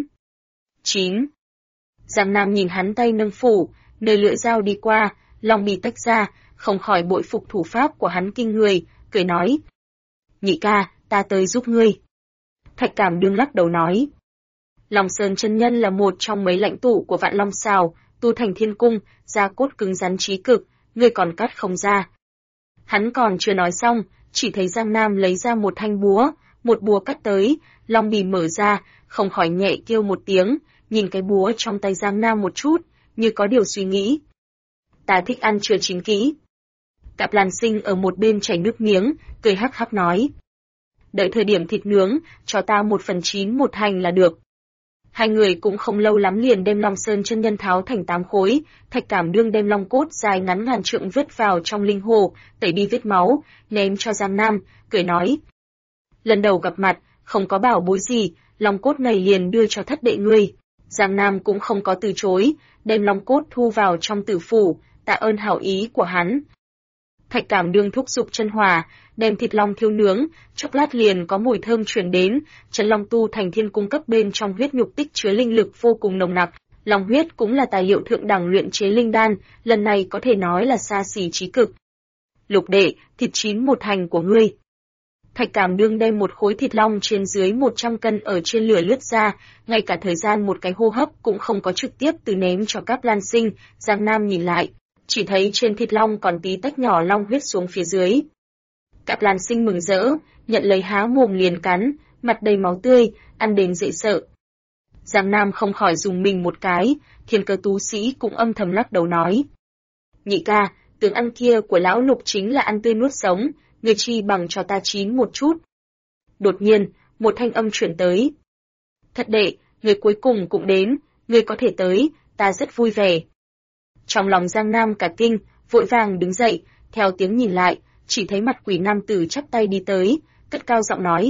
Chín. Giang Nam nhìn hắn tay nâng phủ, nơi lưỡi dao đi qua, long bì tách ra, không khỏi bội phục thủ pháp của hắn kinh người, cười nói. Nhị ca, ta tới giúp ngươi. Thạch Cảm Đương lắc đầu nói. Long Sơn chân nhân là một trong mấy lãnh tụ của Vạn Long Xào, tu thành thiên cung, da cốt cứng rắn trí cực, ngươi còn cắt không ra. Hắn còn chưa nói xong, chỉ thấy Giang Nam lấy ra một thanh búa, một búa cắt tới, long bì mở ra, không khỏi nhẹ kêu một tiếng, nhìn cái búa trong tay Giang Nam một chút, như có điều suy nghĩ. Ta thích ăn chưa chín kỹ. Cáp Lan Sinh ở một bên chảy nước miếng, cười hắc hắc nói. Đợi thời điểm thịt nướng, cho ta 1/9 một hành là được. Hai người cũng không lâu lắm liền đem Long Sơn chân nhân tháo thành 8 khối, Thạch Cảm Đương đem long cốt dài ngắn ngàn trượng vứt vào trong linh hồ, tẩy đi vết máu, ném cho Giang Nam, cười nói. Lần đầu gặp mặt, không có bảo bối gì, long cốt này liền đưa cho thất đệ ngươi. Giang Nam cũng không có từ chối, đem long cốt thu vào trong tử phủ, tạ ơn hảo ý của hắn. Thạch Cảm Đương thúc giục chân hỏa, đem thịt long thiêu nướng, chốc lát liền có mùi thơm truyền đến, Chân Long tu thành thiên cung cấp bên trong huyết nhục tích chứa linh lực vô cùng nồng nặc, long huyết cũng là tài liệu thượng đẳng luyện chế linh đan, lần này có thể nói là xa xỉ chí cực. Lục đệ, thịt chín một hành của ngươi. Thạch Cảm Đương đem một khối thịt long trên dưới 100 cân ở trên lửa lướt ra, ngay cả thời gian một cái hô hấp cũng không có trực tiếp từ ném cho Cáp Lan Sinh. Giang Nam nhìn lại, chỉ thấy trên thịt long còn tí tách nhỏ long huyết xuống phía dưới. Cáp Lan Sinh mừng rỡ, nhận lấy há mồm liền cắn, mặt đầy máu tươi, ăn đến dễ sợ. Giang Nam không khỏi dùng mình một cái, Thiên Cơ tú sĩ cũng âm thầm lắc đầu nói: Nhị ca, tướng ăn kia của lão Lục chính là ăn tươi nuốt sống, người chi bằng cho ta chín một chút. Đột nhiên, một thanh âm chuyển tới: Thất đệ, người cuối cùng cũng đến, người có thể tới, ta rất vui vẻ. Trong lòng Giang Nam cả kinh, vội vàng đứng dậy, theo tiếng nhìn lại, chỉ thấy mặt quỷ nam tử chắp tay đi tới, cất cao giọng nói: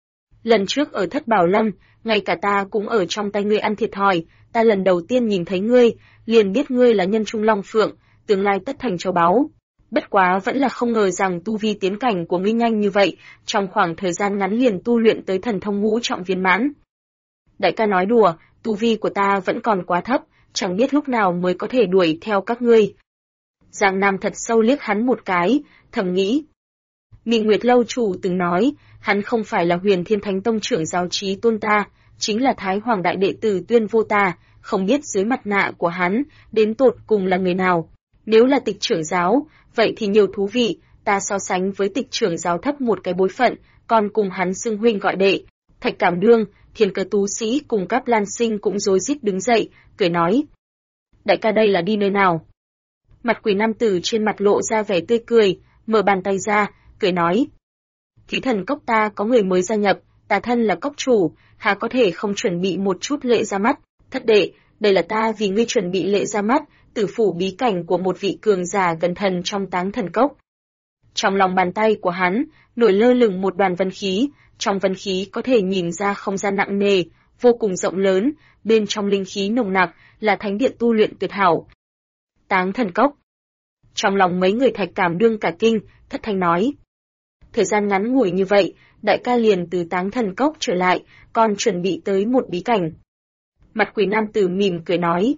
Lần trước ở Thất Bảo Lâm, ngay cả ta cũng ở trong tay ngươi ăn thiệt thòi, ta lần đầu tiên nhìn thấy ngươi, liền biết ngươi là nhân trung long phượng, tương lai tất thành châu báu. Bất quá vẫn là không ngờ rằng tu vi tiến cảnh của ngươi nhanh như vậy, trong khoảng thời gian ngắn liền tu luyện tới thần thông ngũ trọng viên mãn. Đại ca nói đùa, tu vi của ta vẫn còn quá thấp, chẳng biết lúc nào mới có thể đuổi theo các ngươi. Giang Nam thật sâu liếc hắn một cái, thầm nghĩ. Minh Nguyệt lâu chủ từng nói, hắn không phải là Huyền Thiên Thánh Tông trưởng giáo Chí Tôn ta, chính là Thái Hoàng đại đệ tử Tuyên Vô ta, không biết dưới mặt nạ của hắn, đến tột cùng là người nào. Nếu là Tịch trưởng giáo, vậy thì nhiều thú vị, ta so sánh với Tịch trưởng giáo thấp một cái bối phận, còn cùng hắn xưng huynh gọi đệ. Thạch Cảm Đương, Thiên Cơ tú sĩ cùng Cáp Lan Sinh cũng rối rít đứng dậy, cười nói: Đại ca đây là đi nơi nào? Mặt quỷ nam tử trên mặt lộ ra vẻ tươi cười, mở bàn tay ra, cười nói: Thí thần cốc ta có người mới gia nhập, ta thân là cốc chủ, há có thể không chuẩn bị một chút lễ ra mắt. Thất đệ, đây là ta vì ngươi chuẩn bị lễ ra mắt, tử phủ bí cảnh của một vị cường giả gần thần trong Táng Thần Cốc. Trong lòng bàn tay của hắn, nổi lơ lửng một đoàn vân khí, trong vân khí có thể nhìn ra không gian nặng nề, vô cùng rộng lớn, bên trong linh khí nồng nặc, là thánh điện tu luyện tuyệt hảo. Táng Thần Cốc. Trong lòng mấy người Thạch Cảm Đương cả kinh, thất thanh nói: Thời gian ngắn ngủi như vậy, đại ca liền từ Táng Thần Cốc trở lại, còn chuẩn bị tới một bí cảnh. Mặt quỷ nam tử mỉm cười nói: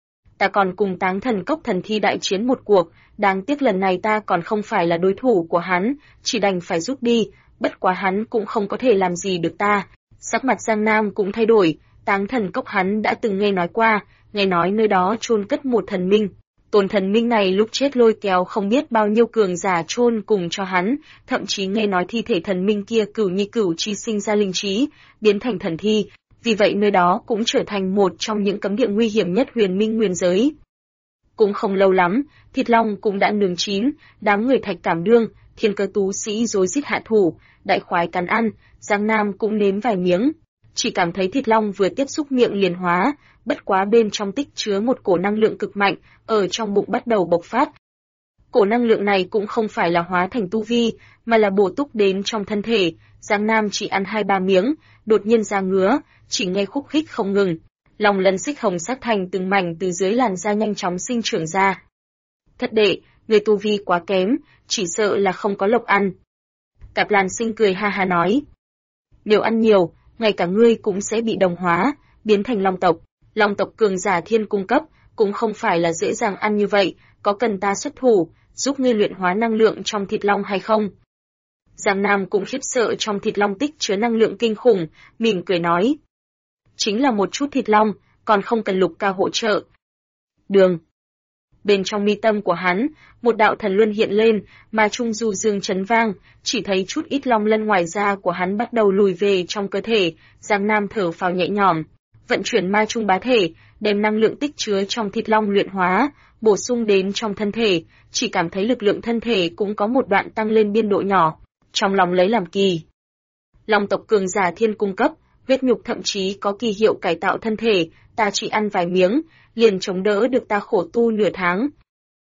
Ta còn cùng Táng Thần Cốc thần thi đại chiến một cuộc, đáng tiếc lần này ta còn không phải là đối thủ của hắn, chỉ đành phải rút đi, bất quá hắn cũng không có thể làm gì được ta. Sắc mặt Giang Nam cũng thay đổi, Táng Thần Cốc hắn đã từng nghe nói qua, nghe nói nơi đó chôn cất một thần minh. Tôn thần minh này lúc chết lôi kéo không biết bao nhiêu cường giả chôn cùng cho hắn, thậm chí nghe nói thi thể thần minh kia cửu nhi cửu chi sinh ra linh trí, biến thành thần thi, vì vậy nơi đó cũng trở thành một trong những cấm địa nguy hiểm nhất huyền minh nguyên giới. Cũng không lâu lắm, thịt long cũng đã nướng chín, đám người Thạch Cảm Đương, Thiên Cơ tú sĩ rối rít hạ thủ, đại khoái cắn ăn, Giang Nam cũng nếm vài miếng, chỉ cảm thấy thịt long vừa tiếp xúc miệng liền hóa, bất quá bên trong tích chứa một cổ năng lượng cực mạnh, ở trong bụng bắt đầu bộc phát. Cổ năng lượng này cũng không phải là hóa thành tu vi, mà là bổ túc đến trong thân thể. Giang Nam chỉ ăn 2-3 miếng, đột nhiên ra ngứa, chỉ nghe khúc khích không ngừng. Lòng lân xích hồng sắc thành từng mảnh từ dưới làn da nhanh chóng sinh trưởng ra. Thất đệ, người tu vi quá kém, chỉ sợ là không có lộc ăn. Cáp Lan Sinh cười ha ha nói: Nếu ăn nhiều, ngay cả ngươi cũng sẽ bị đồng hóa, biến thành long tộc. Long tộc cường giả thiên cung cấp, cũng không phải là dễ dàng ăn như vậy, có cần ta xuất thủ, giúp ngươi luyện hóa năng lượng trong thịt long hay không? Giang Nam cũng khiếp sợ trong thịt long tích chứa năng lượng kinh khủng, mỉm cười nói: Chính là một chút thịt long, còn không cần Lục ca hỗ trợ. Đường. Bên trong mi tâm của hắn, một đạo thần luân hiện lên, mà trung du dương chấn vang, chỉ thấy chút ít long lân ngoài da của hắn bắt đầu lùi về trong cơ thể. Giang Nam thở phào nhẹ nhõm, vận chuyển ma trung bá thể, đem năng lượng tích chứa trong thịt long luyện hóa, bổ sung đến trong thân thể, chỉ cảm thấy lực lượng thân thể cũng có một đoạn tăng lên biên độ nhỏ, trong lòng lấy làm kỳ. Long tộc cường giả thiên cung cấp, huyết nhục thậm chí có kỳ hiệu cải tạo thân thể, ta chỉ ăn vài miếng, liền chống đỡ được ta khổ tu nửa tháng.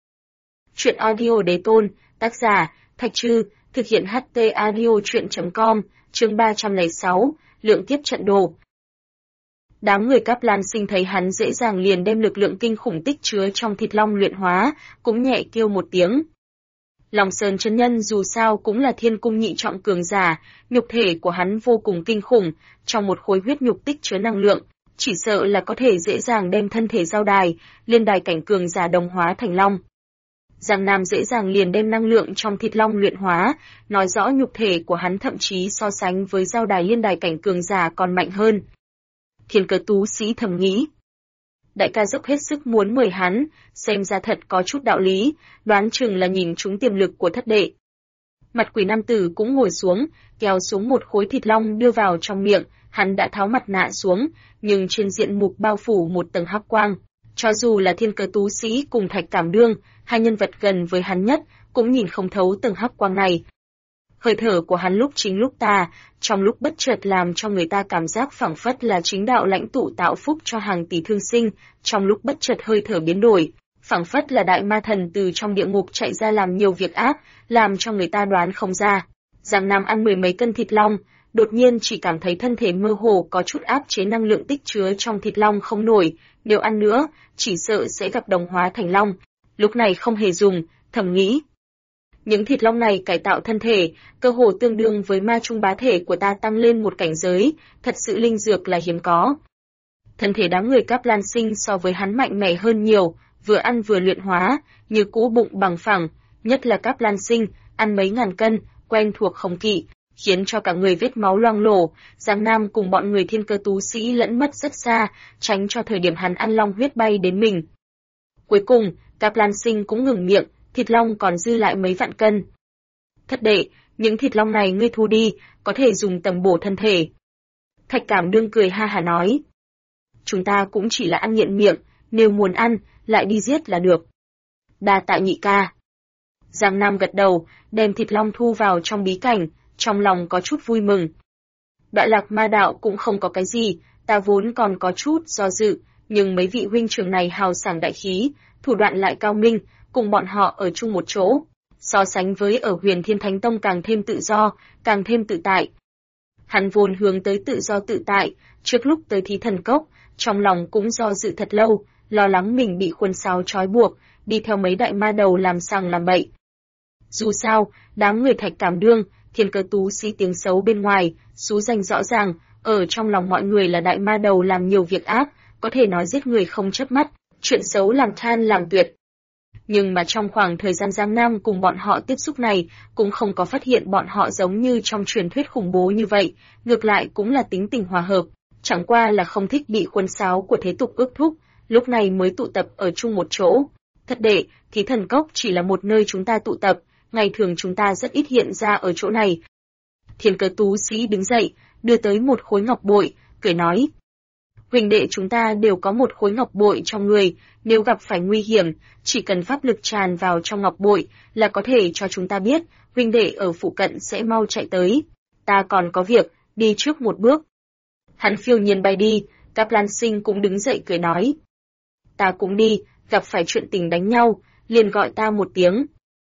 Chuyện audio đế tôn, tác giả, Thạch Trư, thực hiện HT audio chuyện.com, chương 306, lượng tiếp trận đồ. Đám người Cáp Lan Sinh thấy hắn dễ dàng liền đem lực lượng kinh khủng tích chứa trong thịt long luyện hóa, cũng nhẹ kêu một tiếng. Long Sơn chân nhân dù sao cũng là thiên cung nhị trọng cường giả, nhục thể của hắn vô cùng kinh khủng, trong một khối huyết nhục tích chứa năng lượng, chỉ sợ là có thể dễ dàng đem thân thể giao đài, liên đài cảnh cường giả đồng hóa thành long. Giang Nam dễ dàng liền đem năng lượng trong thịt long luyện hóa, nói rõ nhục thể của hắn thậm chí so sánh với giao đài liên đài cảnh cường giả còn mạnh hơn. Thiên Cơ Tú Sĩ thầm nghĩ. Đại ca dốc hết sức muốn mời hắn, xem ra thật có chút đạo lý, đoán chừng là nhìn trúng tiềm lực của thất đệ. Mặt quỷ nam tử cũng ngồi xuống, kéo xuống một khối thịt long đưa vào trong miệng, hắn đã tháo mặt nạ xuống, nhưng trên diện mục bao phủ một tầng hắc quang. Cho dù là Thiên Cơ Tú Sĩ cùng Thạch Cảm Đương, hai nhân vật gần với hắn nhất, cũng nhìn không thấu tầng hắc quang này. Hơi thở của hắn lúc chính lúc tà, trong lúc bất chợt làm cho người ta cảm giác phảng phất là chính đạo lãnh tụ tạo phúc cho hàng tỷ thương sinh, trong lúc bất chợt hơi thở biến đổi, phảng phất là đại ma thần từ trong địa ngục chạy ra làm nhiều việc ác, làm cho người ta đoán không ra. Giang Nam ăn 10 mấy cân thịt long, đột nhiên chỉ cảm thấy thân thể mơ hồ có chút áp chế năng lượng tích chứa trong thịt long không nổi, nếu ăn nữa, chỉ sợ sẽ gặp đồng hóa thành long. Lúc này không hề dùng, thầm nghĩ. Những thịt long này cải tạo thân thể, cơ hồ tương đương với ma trung bá thể của ta tăng lên một cảnh giới, thật sự linh dược là hiếm có. Thân thể đám người Cáp Lan Sinh so với hắn mạnh mẽ hơn nhiều, vừa ăn vừa luyện hóa, như cũ bụng bằng phẳng, nhất là Cáp Lan Sinh, ăn mấy ngàn cân, quen thuộc không kỵ, khiến cho cả người vết máu loang lổ, Giang Nam cùng bọn người Thiên Cơ Tú Sĩ lẫn mất rất xa, tránh cho thời điểm hắn ăn long huyết bay đến mình. Cuối cùng, Cáp Lan Sinh cũng ngừng miệng, thịt long còn dư lại mấy vạn cân. Thất đệ, những thịt long này ngươi thu đi, có thể dùng tầm bổ thân thể. Thạch Cảm Đương cười ha hả nói. Chúng ta cũng chỉ là ăn nghiện miệng, nếu muốn ăn, lại đi giết là được. Đa tạ nhị ca. Giang Nam gật đầu, đem thịt long thu vào trong bí cảnh, trong lòng có chút vui mừng. Đoạn Lạc Ma đạo cũng không có cái gì, ta vốn còn có chút do dự, nhưng mấy vị huynh trưởng này hào sảng đại khí, thủ đoạn lại cao minh, cùng bọn họ ở chung một chỗ. So sánh với ở Huyền Thiên Thánh Tông càng thêm tự do, càng thêm tự tại. Hắn vốn hướng tới tự do tự tại, trước lúc tới Thí Thần Cốc, trong lòng cũng do dự thật lâu, lo lắng mình bị khuôn sáo trói buộc, đi theo mấy đại ma đầu làm sằng làm bậy. Dù sao, đám người Thạch Cảm Đương, Thiên Cơ Tú Sĩ tiếng xấu bên ngoài, xú danh rõ ràng, ở trong lòng mọi người là đại ma đầu làm nhiều việc ác, có thể nói giết người không chớp mắt, chuyện xấu làm than làm tuyệt. Nhưng mà trong khoảng thời gian Giang Nam cùng bọn họ tiếp xúc này, cũng không có phát hiện bọn họ giống như trong truyền thuyết khủng bố như vậy, ngược lại cũng là tính tình hòa hợp, chẳng qua là không thích bị khuôn sáo của thế tục ước thúc, lúc này mới tụ tập ở chung một chỗ. Thất đệ, Thí Thần Cốc chỉ là một nơi chúng ta tụ tập, ngày thường chúng ta rất ít hiện ra ở chỗ này. Thiên Cơ Tú Sĩ đứng dậy, đưa tới một khối ngọc bội, cười nói. Huynh đệ chúng ta đều có một khối ngọc bội trong người, nếu gặp phải nguy hiểm, chỉ cần pháp lực tràn vào trong ngọc bội là có thể cho chúng ta biết, huynh đệ ở phụ cận sẽ mau chạy tới. Ta còn có việc, đi trước một bước. Hắn phiêu nhiên bay đi, Cáp Lan Sinh cũng đứng dậy cười nói. Ta cũng đi, gặp phải chuyện tình đánh nhau, liền gọi ta một tiếng.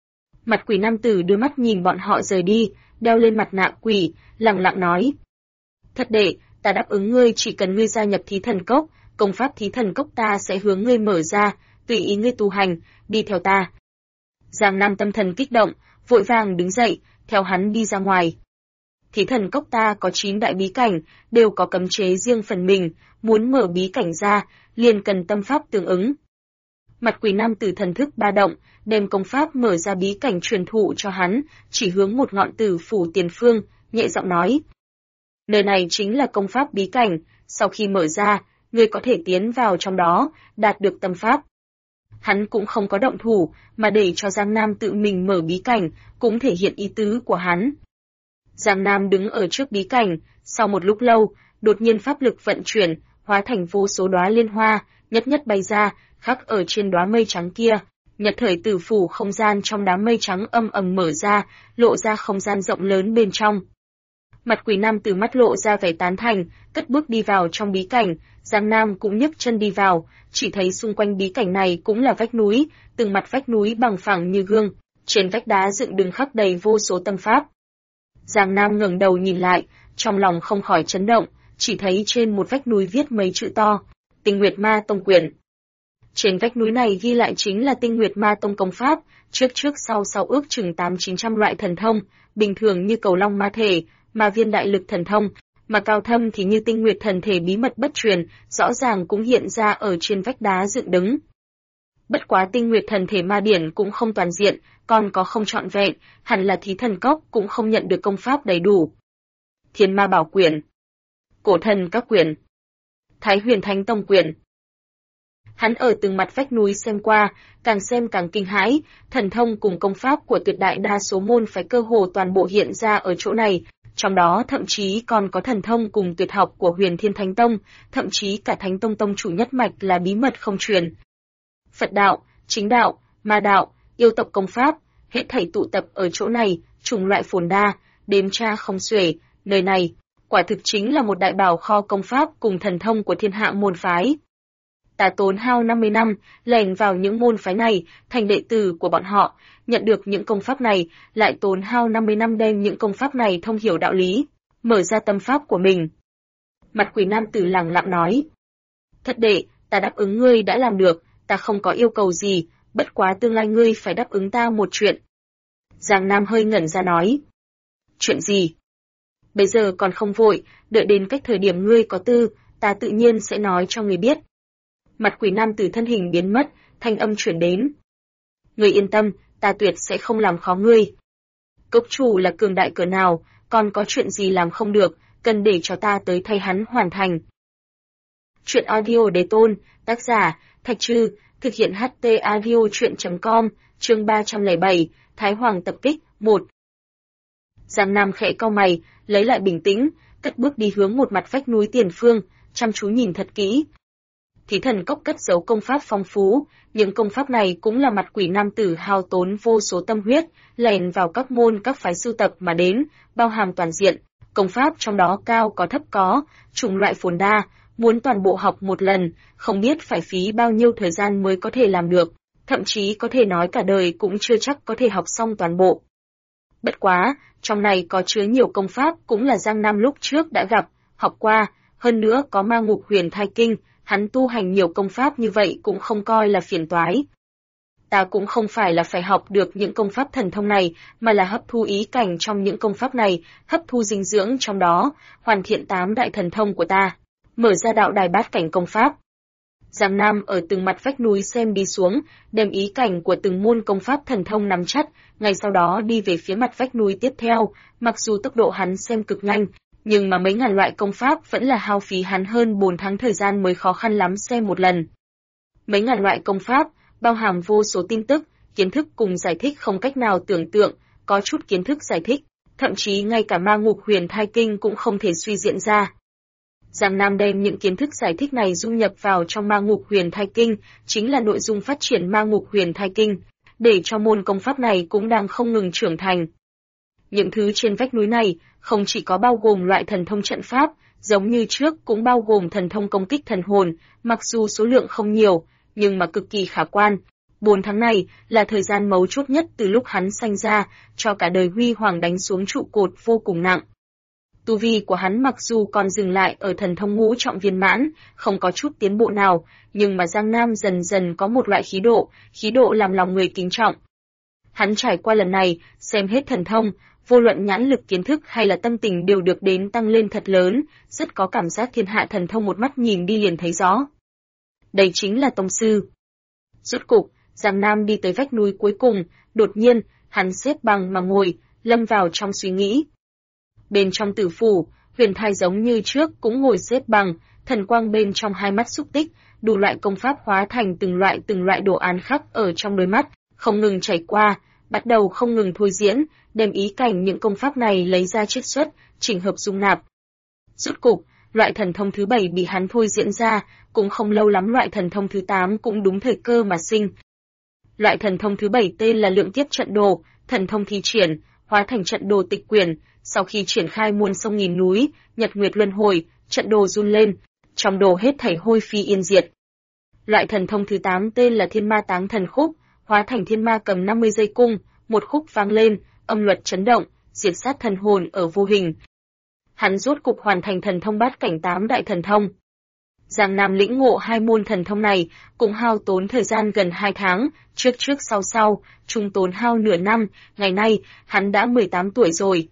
Mặt quỷ nam tử đưa mắt nhìn bọn họ rời đi, đeo lên mặt nạ quỷ, lặng lặng nói. Thất đệ, ta đáp ứng ngươi chỉ cần ngươi gia nhập Thí Thần Cốc, công pháp Thí Thần Cốc ta sẽ hướng ngươi mở ra, tùy ý ngươi tu hành, đi theo ta. Giang Nam tâm thần kích động, vội vàng đứng dậy, theo hắn đi ra ngoài. Thí Thần Cốc ta có 9 đại bí cảnh, đều có cấm chế riêng phần mình, muốn mở bí cảnh ra, liền cần tâm pháp tương ứng. Mặt quỷ nam tử thần thức ba động, đem công pháp mở ra bí cảnh truyền thụ cho hắn, chỉ hướng một ngọn tử phủ tiền phương, nhẹ giọng nói. Nơi này chính là công pháp bí cảnh, sau khi mở ra, ngươi có thể tiến vào trong đó, đạt được tâm pháp. Hắn cũng không có động thủ, mà để cho Giang Nam tự mình mở bí cảnh, cũng thể hiện ý tứ của hắn. Giang Nam đứng ở trước bí cảnh, sau một lúc lâu, đột nhiên pháp lực vận chuyển, hóa thành vô số đóa liên hoa, nhất nhất bay ra, khắc ở trên đóa mây trắng kia. Nhật thời tử phủ không gian trong đám mây trắng âm ầm mở ra, lộ ra không gian rộng lớn bên trong. Mặt quỷ nam từ mắt lộ ra vẻ tán thành, cất bước đi vào trong bí cảnh, Giang Nam cũng nhấc chân đi vào, chỉ thấy xung quanh bí cảnh này cũng là vách núi, từng mặt vách núi bằng phẳng như gương, trên vách đá dựng đứng khắc đầy vô số tâm pháp. Giang Nam ngẩng đầu nhìn lại, trong lòng không khỏi chấn động, chỉ thấy trên một vách núi viết mấy chữ to, Tinh Nguyệt Ma Tông Quyển. Trên vách núi này ghi lại chính là Tinh Nguyệt Ma Tông công pháp, trước sau ước chừng 800-900 loại thần thông, bình thường như Cầu Long Ma Thể, Ma Viên Đại Lực thần thông, mà cao thâm thì như Tinh Nguyệt Thần Thể bí mật bất truyền, rõ ràng cũng hiện ra ở trên vách đá dựng đứng. Bất quá Tinh Nguyệt Thần Thể ma điển cũng không toàn diện, còn có không trọn vẹn, hẳn là Thí Thần Cốc cũng không nhận được công pháp đầy đủ. Thiên Ma Bảo Quyển, Cổ Thần Các Quyển, Thái Huyền Thánh Tông Quyển. Hắn ở từng mặt vách núi xem qua, càng xem càng kinh hãi, thần thông cùng công pháp của tuyệt đại đa số môn phái cơ hồ toàn bộ hiện ra ở chỗ này, trong đó thậm chí còn có thần thông cùng tuyệt học của Huyền Thiên Thánh Tông, thậm chí cả Thánh Tông tông chủ nhất mạch là bí mật không truyền. Phật đạo, chính đạo, ma đạo, yêu tộc công pháp, hết thảy tụ tập ở chỗ này, chủng loại phồn đa, đếm tra không xuể, nơi này, quả thực chính là một đại bảo kho công pháp cùng thần thông của thiên hạ môn phái. Ta tốn hao 50 năm, lẻn vào những môn phái này, thành đệ tử của bọn họ, nhận được những công pháp này, lại tốn hao 50 năm đem những công pháp này thông hiểu đạo lý, mở ra tâm pháp của mình. Mặt quỷ nam tử lẳng lặng nói. Thất đệ, ta đáp ứng ngươi đã làm được, ta không có yêu cầu gì, bất quá tương lai ngươi phải đáp ứng ta một chuyện. Giang Nam hơi ngẩn ra nói. Chuyện gì? Bây giờ còn không vội, đợi đến cách thời điểm ngươi có tư, ta tự nhiên sẽ nói cho ngươi biết. Mặt quỷ nam tử thân hình biến mất, thanh âm chuyển đến. Ngươi yên tâm, ta tuyệt sẽ không làm khó ngươi. Cốc chủ là cường đại cỡ nào, còn có chuyện gì làm không được, cần để cho ta tới thay hắn hoàn thành. Chuyện audio đề tôn, tác giả, Thạch Trư, thực hiện HT audio.com, chương 307, Thái Hoàng tập kích, 1. Giang Nam khẽ cau mày, lấy lại bình tĩnh, cất bước đi hướng một mặt vách núi tiền phương, chăm chú nhìn thật kỹ. Thí Thần Cốc cất giấu công pháp phong phú, những công pháp này cũng là mặt quỷ nam tử hao tốn vô số tâm huyết, lẻn vào các môn các phái sưu tập mà đến, bao hàm toàn diện, công pháp trong đó cao có thấp có, chủng loại phồn đa, muốn toàn bộ học một lần, không biết phải phí bao nhiêu thời gian mới có thể làm được, thậm chí có thể nói cả đời cũng chưa chắc có thể học xong toàn bộ. Bất quá, trong này có chứa nhiều công pháp cũng là Giang Nam lúc trước đã gặp, học qua, hơn nữa có Ma Ngục Huyền Thai Kinh, hắn tu hành nhiều công pháp như vậy cũng không coi là phiền toái. Ta cũng không phải là phải học được những công pháp thần thông này, mà là hấp thu ý cảnh trong những công pháp này, hấp thu dinh dưỡng trong đó, hoàn thiện 8 đại thần thông của ta, mở ra đạo đài bát cảnh công pháp. Giang Nam ở từng mặt vách núi xem đi xuống, đem ý cảnh của từng môn công pháp thần thông nắm chắc, ngay sau đó đi về phía mặt vách núi tiếp theo, mặc dù tốc độ hắn xem cực nhanh, nhưng mà mấy ngàn loại công pháp vẫn là hao phí hắn hơn 4 tháng thời gian mới khó khăn lắm xem một lần. Mấy ngàn loại công pháp, bao hàm vô số tin tức, kiến thức cùng giải thích không cách nào tưởng tượng, có chút kiến thức giải thích, thậm chí ngay cả Ma Ngục Huyền Thai Kinh cũng không thể suy diễn ra. Giang Nam đem những kiến thức giải thích này dung nhập vào trong Ma Ngục Huyền Thai Kinh, chính là nội dung phát triển Ma Ngục Huyền Thai Kinh, để cho môn công pháp này cũng đang không ngừng trưởng thành. Những thứ trên vách núi này không chỉ có bao gồm loại thần thông trận pháp, giống như trước cũng bao gồm thần thông công kích thần hồn, mặc dù số lượng không nhiều, nhưng mà cực kỳ khả quan. 4 tháng này là thời gian mấu chốt nhất từ lúc hắn sanh ra, cho cả đời huy hoàng đánh xuống trụ cột vô cùng nặng. Tu vi của hắn mặc dù còn dừng lại ở thần thông ngũ trọng viên mãn, không có chút tiến bộ nào, nhưng mà Giang Nam dần dần có một loại khí độ làm lòng người kính trọng. Hắn trải qua lần này, xem hết thần thông, vô luận nhãn lực kiến thức hay là tâm tình đều được đến tăng lên thật lớn, rất có cảm giác thiên hạ thần thông một mắt nhìn đi liền thấy rõ. Đây chính là tông sư. Rốt cục, Giang Nam đi tới vách núi cuối cùng, đột nhiên, hắn xếp bằng mà ngồi, lâm vào trong suy nghĩ. Bên trong tử phủ, Huyền Thai giống như trước cũng ngồi xếp bằng, thần quang bên trong hai mắt xúc tích, đủ loại công pháp hóa thành từng loại đồ án khắc ở trong đôi mắt, không ngừng chảy qua, bắt đầu không ngừng thôi diễn, đem ý cảnh những công pháp này lấy ra chiết xuất, chỉnh hợp dung nạp. Rốt cục, loại thần thông thứ 7 bị hắn thôi diễn ra, cũng không lâu lắm loại thần thông thứ 8 cũng đúng thời cơ mà sinh. Loại thần thông thứ 7 tên là Lượng Kiếp Trận Đồ, thần thông thi triển, hóa thành trận đồ tịch quyển, sau khi triển khai muôn sông nghìn núi, nhật nguyệt luân hồi, trận đồ run lên, trong đồ hết thảy hôi phi yên diệt. Loại thần thông thứ 8 tên là Thiên Ma Táng Thần Khúc, hóa thành thiên ma cầm 50 dây cung, một khúc vang lên, âm luật chấn động, diệt sát thần hồn ở vô hình. Hắn rốt cục hoàn thành thần thông bát cảnh 8 đại thần thông. Giang Nam lĩnh ngộ hai môn thần thông này cũng hao tốn thời gian gần 2 tháng, trước sau, chung tốn hao nửa năm, ngày nay hắn đã 18 tuổi rồi.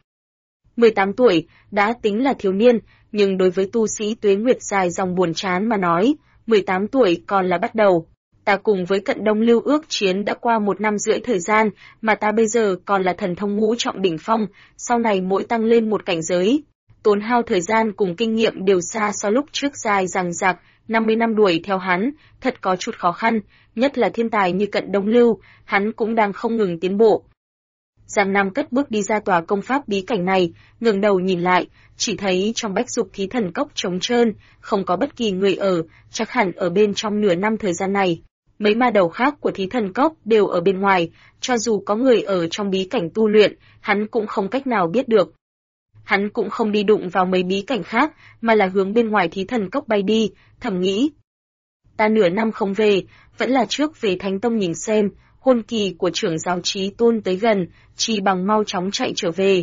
18 tuổi, đã tính là thiếu niên, nhưng đối với tu sĩ tuế nguyệt dài dòng buồn chán mà nói, 18 tuổi còn là bắt đầu. Ta cùng với Cận Đông Lưu ước chiến đã qua 1 năm rưỡi thời gian, mà ta bây giờ còn là thần thông ngũ trọng đỉnh phong, sau này mỗi tăng lên một cảnh giới. Tốn hao thời gian cùng kinh nghiệm đều xa so lúc trước dài dằng dặc, 50 năm đuổi theo hắn, thật có chút khó khăn, nhất là thiên tài như Cận Đông Lưu, hắn cũng đang không ngừng tiến bộ. Giang Nam cất bước đi ra tòa công pháp bí cảnh này, ngẩng đầu nhìn lại, chỉ thấy trong Bách Dục Thí Thần Cốc trống trơn, không có bất kỳ người ở, chắc hẳn ở bên trong nửa năm thời gian này. Mấy ma đầu khác của Thí Thần Cốc đều ở bên ngoài, cho dù có người ở trong bí cảnh tu luyện, hắn cũng không cách nào biết được. Hắn cũng không đi đụng vào mấy bí cảnh khác, mà là hướng bên ngoài Thí Thần Cốc bay đi, thầm nghĩ. Ta nửa năm không về, vẫn là trước về Thánh Tông nhìn xem, hôn kỳ của trưởng giáo Chí Tôn tới gần, chỉ bằng mau chóng chạy trở về.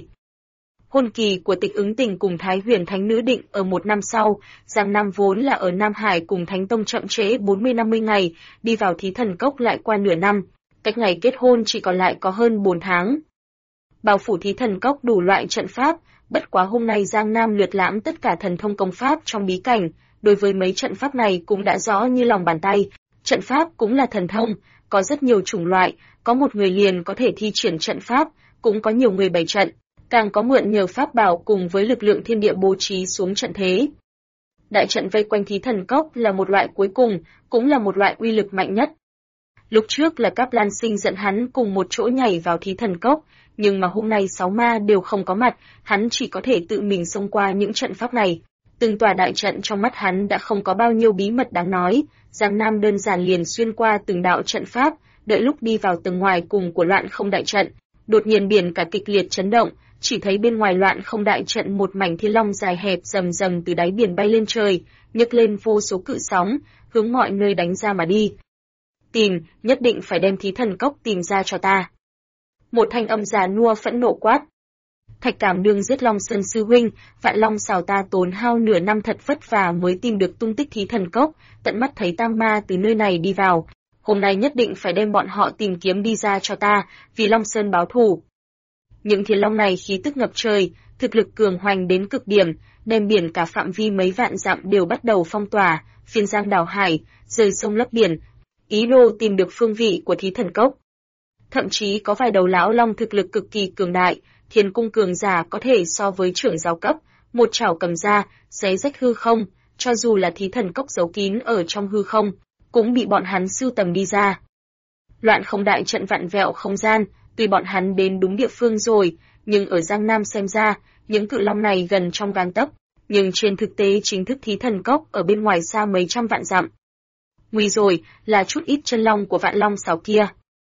Hôn kỳ của Tịch Ứng Tình cùng Thái Huyền Thánh Nữ định ở 1 năm sau, Giang Nam vốn là ở Nam Hải cùng Thánh Tông chậm trễ 40-50 ngày, đi vào Thí Thần Cốc lại qua nửa năm, cách ngày kết hôn chỉ còn lại có hơn 4 tháng. Bao phủ Thí Thần Cốc đủ loại trận pháp, bất quá hôm nay Giang Nam luyện lãm tất cả thần thông công pháp trong bí cảnh, đối với mấy trận pháp này cũng đã rõ như lòng bàn tay, trận pháp cũng là thần thông, có rất nhiều chủng loại, có một người liền có thể thi triển trận pháp, cũng có nhiều người bày trận, càng có mượn nhờ pháp bảo cùng với lực lượng thiên địa bố trí xuống trận thế. Đại trận vây quanh Thí Thần Cốc là một loại cuối cùng, cũng là một loại uy lực mạnh nhất. Lúc trước là Cáp Lan Sinh dẫn hắn cùng một chỗ nhảy vào Thí Thần Cốc, nhưng mà hôm nay 6 ma đều không có mặt, hắn chỉ có thể tự mình xông qua những trận pháp này. Từng tòa đại trận trong mắt hắn đã không có bao nhiêu bí mật đáng nói, Giang Nam đơn giản liền xuyên qua từng đạo trận pháp, đợi lúc đi vào tầng ngoài cùng của Loạn Không đại trận, đột nhiên biển cả kịch liệt chấn động, chỉ thấy bên ngoài Loạn Không đại trận một mảnh thiên long dài hẹp rầm rầm từ đáy biển bay lên trời, nhấc lên vô số cự sóng, hướng mọi nơi đánh ra mà đi. Tìm, nhất định phải đem Thí Thần Cốc tìm ra cho ta. Một thanh âm già nua phẫn nộ quát. Thạch Cảm Đương giết Long Sơn sư huynh, Vạn Long xào ta tốn hao nửa năm thật vất vả mới tìm được tung tích Thí Thần Cốc, tận mắt thấy tam ma từ nơi này đi vào, hôm nay nhất định phải đem bọn họ tìm kiếm đi ra cho ta, vì Long Sơn báo thù. Những thiên long này khí tức ngập trời, thực lực cường hoành đến cực điểm, đem biển cả phạm vi mấy vạn dặm đều bắt đầu phong tỏa, phiên giang đảo hải, rời sông lấp biển, ý đồ tìm được phương vị của Thí Thần Cốc. Thậm chí có vài đầu lão long thực lực cực kỳ cường đại, thiên cung cường giả có thể so với trưởng giáo cấp, một chảo cầm ra, xé rách hư không, cho dù là Thí Thần Cốc giấu kín ở trong hư không, cũng bị bọn hắn sưu tầm đi ra. Loạn Không đại trận vặn vẹo không gian, tuy bọn hắn đến đúng địa phương rồi, nhưng ở Giang Nam xem ra, những cự long này gần trong gang tấc, nhưng trên thực tế chính thức Thí Thần Cốc ở bên ngoài xa mấy trăm vạn dặm. Nguy rồi, là chút ít chân long của Vạn Long xào kia.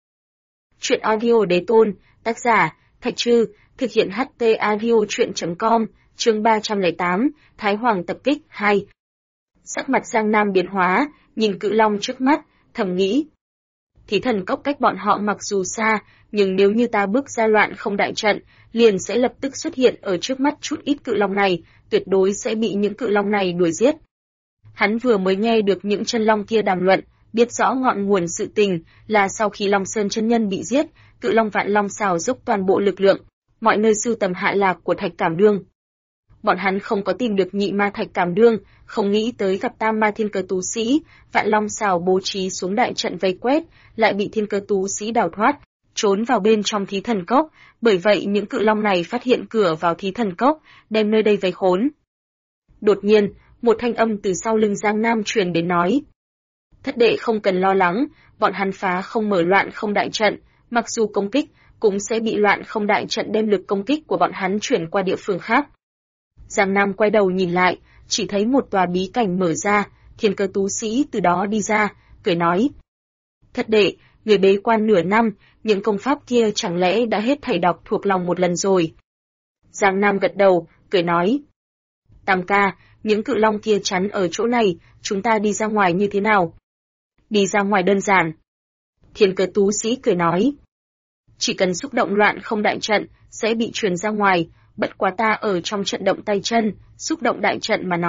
Chuyện audio Đế Tôn, tác giả, Thạch Trư, thực hiện HT audio chuyện.com, chương 308, Thái Hoàng tập kích 2. Sắc mặt Giang Nam biến hóa, nhìn cự long trước mắt, thầm nghĩ. Thí Thần Cốc cách bọn họ mặc dù xa, nhưng nếu như ta bước ra Loạn Không đại trận, liền sẽ lập tức xuất hiện ở trước mắt chút ít cự long này, tuyệt đối sẽ bị những cự long này đuổi giết. Hắn vừa mới nghe được những chân long kia đàm luận, biết rõ ngọn nguồn sự tình là sau khi Long Sơn chân nhân bị giết, cự long Vạn Long xào dốc toàn bộ lực lượng, mọi nơi sưu tầm hạ lạc của Thạch Cảm Đương. Bọn hắn không có tìm được nhị ma Thạch Cảm Đương, không nghĩ tới gặp tam ma thiên cơ tú sĩ, Vạn Long xào bố trí xuống đại trận vây quét, lại bị thiên cơ tú sĩ đào thoát, trốn vào bên trong Thí Thần Cốc, bởi vậy những cự long này phát hiện cửa vào Thí Thần Cốc, đem nơi đây vây khốn. Đột nhiên, một thanh âm từ sau lưng Giang Nam truyền đến nói. Thất đệ không cần lo lắng, bọn hắn phá không mở Loạn Không đại trận, mặc dù công kích, cũng sẽ bị Loạn Không đại trận đem lực công kích của bọn hắn chuyển qua địa phương khác. Giang Nam quay đầu nhìn lại, chỉ thấy một tòa bí cảnh mở ra, thiên cơ tú sĩ từ đó đi ra, cười nói. Thất đệ, người bế quan nửa năm, những công pháp kia chẳng lẽ đã hết thảy đọc thuộc lòng một lần rồi. Giang Nam gật đầu, cười nói. Tam ca, những cự long kia chắn ở chỗ này, chúng ta đi ra ngoài như thế nào? Đi ra ngoài đơn giản. Thiên cơ tú sĩ cười nói. Chỉ cần xúc động Loạn Không đại trận, sẽ bị truyền ra ngoài, bất quá ta ở trong trận động tay chân, xúc động đại trận mà nói,